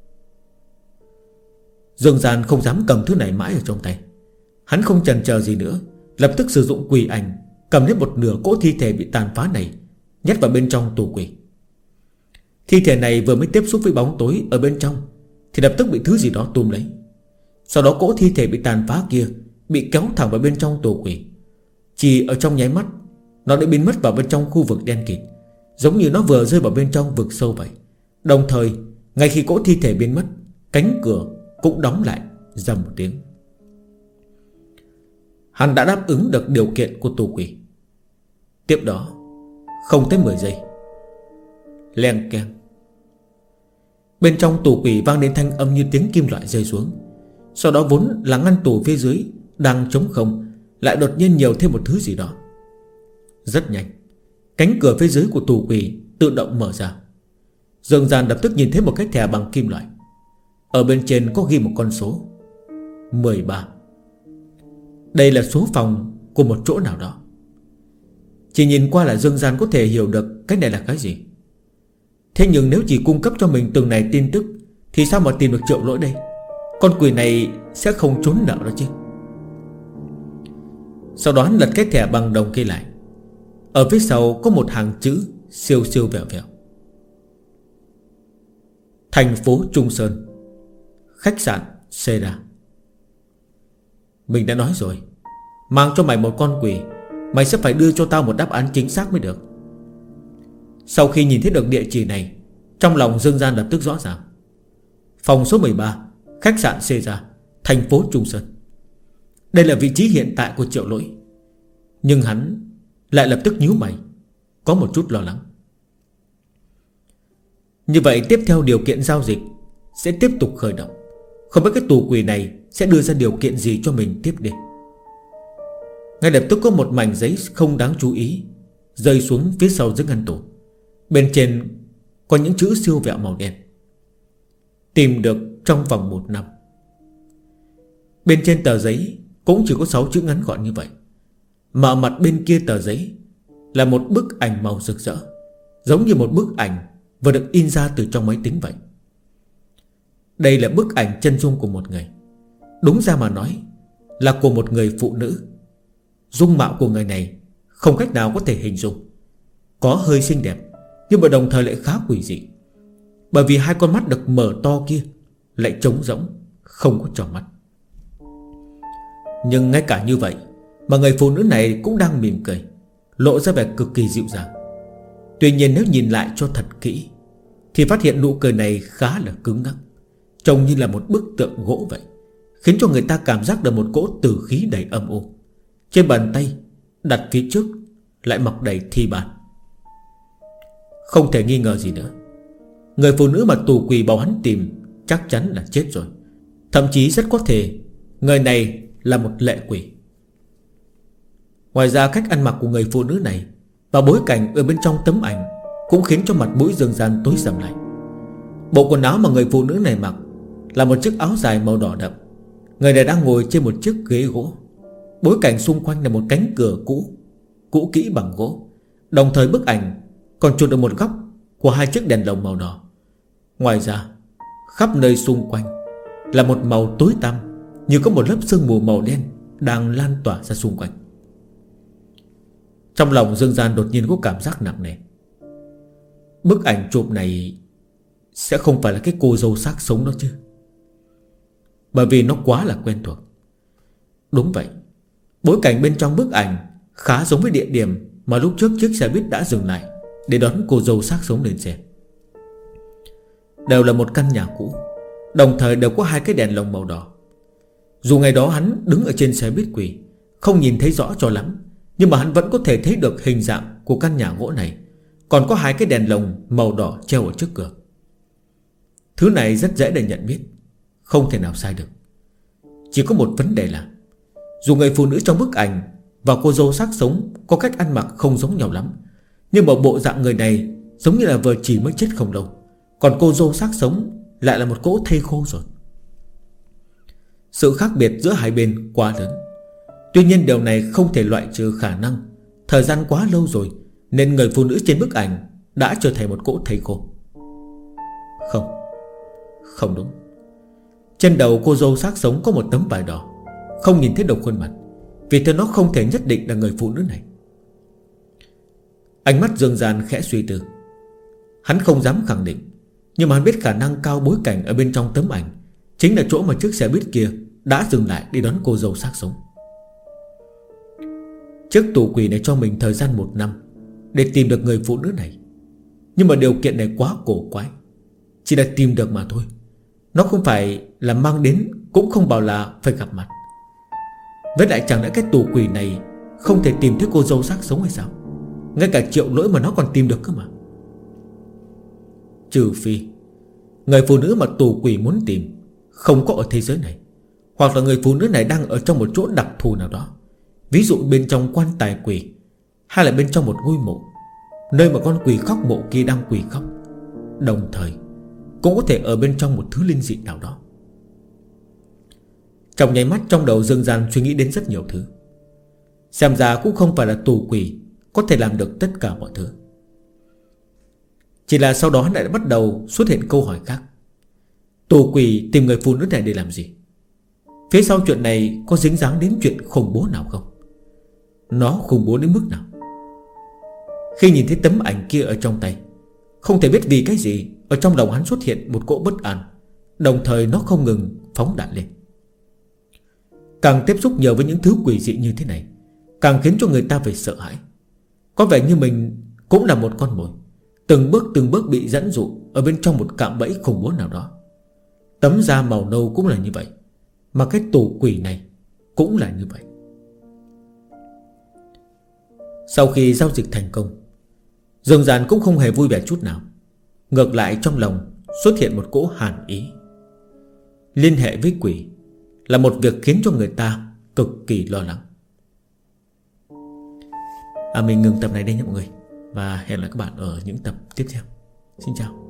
Dương Gian không dám cầm thứ này mãi ở trong tay. Hắn không chần chờ gì nữa, lập tức sử dụng quỷ ảnh, cầm lấy một nửa cỗ thi thể bị tàn phá này, nhét vào bên trong tù quỷ. Thi thể này vừa mới tiếp xúc với bóng tối ở bên trong thì lập tức bị thứ gì đó túm lấy. Sau đó cỗ thi thể bị tàn phá kia bị kéo thẳng vào bên trong tù quỷ. Chỉ ở trong nháy mắt, nó đã biến mất vào bên trong khu vực đen kịt, giống như nó vừa rơi vào bên trong vực sâu vậy. Đồng thời, ngay khi cỗ thi thể biến mất, cánh cửa cũng đóng lại rầm một tiếng. Hắn đã đáp ứng được điều kiện của tù quỷ. Tiếp đó, không tới 10 giây, leng keng, bên trong tù quỷ vang lên thanh âm như tiếng kim loại rơi xuống. Sau đó vốn là ngăn tù phía dưới đang trống không lại đột nhiên nhiều thêm một thứ gì đó. Rất nhanh, cánh cửa phía dưới của tù quỷ tự động mở ra. Dương Gian lập tức nhìn thấy một cái thẻ bằng kim loại. Ở bên trên có ghi một con số 13. Đây là số phòng của một chỗ nào đó. Chỉ nhìn qua là Dương Gian có thể hiểu được cái này là cái gì. Thế nhưng nếu chỉ cung cấp cho mình từng này tin tức thì sao mà tìm được Triệu Lỗi đây? Con quỷ này sẽ không trốn nợ đó chứ. Sau đó lật cái thẻ bằng đồng kia lại. Ở phía sau có một hàng chữ siêu siêu vẹo vẹo: thành phố Trung Sơn, khách sạn Sera. Mình đã nói rồi, mang cho mày một con quỷ, mày sẽ phải đưa cho tao một đáp án chính xác mới được. Sau khi nhìn thấy được địa chỉ này, trong lòng Dương Gian lập tức rõ ràng. Phòng số 13, khách sạn Sera, thành phố Trung Sơn. Đây là vị trí hiện tại của Triệu Lỗi. Nhưng hắn lại lập tức nhíu mày, có một chút lo lắng. Như vậy tiếp theo điều kiện giao dịch sẽ tiếp tục khởi động. Không biết cái tù quỷ này sẽ đưa ra điều kiện gì cho mình tiếp đi. Ngay lập tức có một mảnh giấy không đáng chú ý rơi xuống phía sau dưới ngăn tủ. Bên trên có những chữ siêu vẹo màu đen: tìm được trong vòng 1 năm. Bên trên tờ giấy cũng chỉ có 6 chữ ngắn gọn như vậy. Mà ở mặt bên kia tờ giấy là một bức ảnh màu rực rỡ, giống như một bức ảnh vừa được in ra từ trong máy tính vậy. Đây là bức ảnh chân dung của một người. Đúng ra mà nói là của một người phụ nữ. Dung mạo của người này không cách nào có thể hình dung. Có hơi xinh đẹp, nhưng mà đồng thời lại khá quỷ dị. Bởi vì hai con mắt được mở to kia lại trống rỗng, không có tròng mắt. Nhưng ngay cả như vậy mà người phụ nữ này cũng đang mỉm cười, lộ ra vẻ cực kỳ dịu dàng. Tuy nhiên nếu nhìn lại cho thật kỹ thì phát hiện nụ cười này khá là cứng ngắc, trông như là một bức tượng gỗ vậy, khiến cho người ta cảm giác được một cỗ tử khí đầy âm u. Trên bàn tay đặt phía trước lại mọc đầy thi bàn. Không thể nghi ngờ gì nữa, người phụ nữ mà tù quỷ bảo hắn tìm chắc chắn là chết rồi. Thậm chí rất có thể người này là một lệ quỷ. Ngoài ra cách ăn mặc của người phụ nữ này và bối cảnh ở bên trong tấm ảnh cũng khiến cho mặt mũi Dương Gian tối sầm lại. Bộ quần áo mà người phụ nữ này mặc là một chiếc áo dài màu đỏ đậm. Người này đang ngồi trên một chiếc ghế gỗ. Bối cảnh xung quanh là một cánh cửa cũ kỹ bằng gỗ. Đồng thời bức ảnh còn chụp được một góc của 2 chiếc đèn lồng màu đỏ. Ngoài ra khắp nơi xung quanh là một màu tối tăm, như có một lớp sương mù màu đen đang lan tỏa ra xung quanh. Trong lòng Dương Gian đột nhiên có cảm giác nặng nề. Bức ảnh chụp này sẽ không phải là cái cô dâu xác sống đó chứ? Bởi vì nó quá là quen thuộc. Đúng vậy, bối cảnh bên trong bức ảnh khá giống với địa điểm mà lúc trước chiếc xe buýt đã dừng lại để đón cô dâu xác sống lên xe. Đều là một căn nhà cũ, đồng thời đều có 2 cái đèn lồng màu đỏ. Dù ngày đó hắn đứng ở trên xe buýt quỷ, không nhìn thấy rõ cho lắm, nhưng mà hắn vẫn có thể thấy được hình dạng của căn nhà gỗ này. Còn có 2 cái đèn lồng màu đỏ treo ở trước cửa. Thứ này rất dễ để nhận biết, không thể nào sai được. Chỉ có một vấn đề là dù người phụ nữ trong bức ảnh và cô dâu xác sống có cách ăn mặc không giống nhau lắm, nhưng mà bộ dạng người này giống như là vừa chỉ mới chết không lâu, còn cô dâu xác sống lại là một cỗ thây khô rồi. Sự khác biệt giữa hai bên quá lớn. Tuy nhiên điều này không thể loại trừ khả năng thời gian quá lâu rồi nên người phụ nữ trên bức ảnh đã trở thành một cỗ thây khô. Không, không đúng. Trên đầu cô dâu xác sống có một tấm vải đỏ, không nhìn thấy được khuôn mặt, vì thế nó không thể nhất định là người phụ nữ này. Ánh mắt Dương Gian khẽ suy tư. Hắn không dám khẳng định, nhưng mà hắn biết khả năng cao bối cảnh ở bên trong tấm ảnh chính là chỗ mà chiếc xe buýt kia đã dừng lại đi đón cô dâu xác sống. Chiếc tù quỷ này cho mình thời gian 1 năm để tìm được người phụ nữ này. Nhưng mà điều kiện này quá cổ quái. Chỉ là tìm được mà thôi. Nó không phải là mang đến, cũng không bảo là phải gặp mặt. Với lại chẳng lẽ cái tù quỷ này không thể tìm thấy cô dâu xác sống hay sao? Ngay cả Triệu Lỗi mà nó còn tìm được cơ mà. Trừ phi người phụ nữ mà tù quỷ muốn tìm không có ở thế giới này, hoặc là người phụ nữ này đang ở trong một chỗ đặc thù nào đó. Ví dụ bên trong quan tài quỷ, hay là bên trong một ngôi mộ, nơi mà con quỷ khóc mộ kia đang quỷ khóc. Đồng thời cũng có thể ở bên trong một thứ linh dị nào đó. Trong nháy mắt trong đầu Dương Gian suy nghĩ đến rất nhiều thứ. Xem ra cũng không phải là tù quỷ có thể làm được tất cả mọi thứ. Chỉ là sau đó lại bắt đầu xuất hiện câu hỏi khác. Tù quỷ tìm người phụ nữ này để làm gì? Phía sau chuyện này có dính dáng đến chuyện khủng bố nào không? Nó khủng bố đến mức nào? Khi nhìn thấy tấm ảnh kia ở trong tay, không thể biết vì cái gì ở trong lòng hắn xuất hiện một cỗ bất an. Đồng thời nó không ngừng phóng đạn lên. Càng tiếp xúc nhiều với những thứ quỷ dị như thế này, càng khiến cho người ta phải sợ hãi. Có vẻ như mình cũng là một con mồi, từng bước bị dẫn dụ ở bên trong một cạm bẫy khủng bố nào đó. Tấm da màu nâu cũng là như vậy, mà cái tù quỷ này cũng là như vậy. Sau khi giao dịch thành công, Dương Gian cũng không hề vui vẻ chút nào. Ngược lại trong lòng xuất hiện một cỗ hàn ý. Liên hệ với quỷ là một việc khiến cho người ta cực kỳ lo lắng. Mình ngừng tập này đây nhé mọi người, và hẹn gặp lại các bạn ở những tập tiếp theo. Xin chào.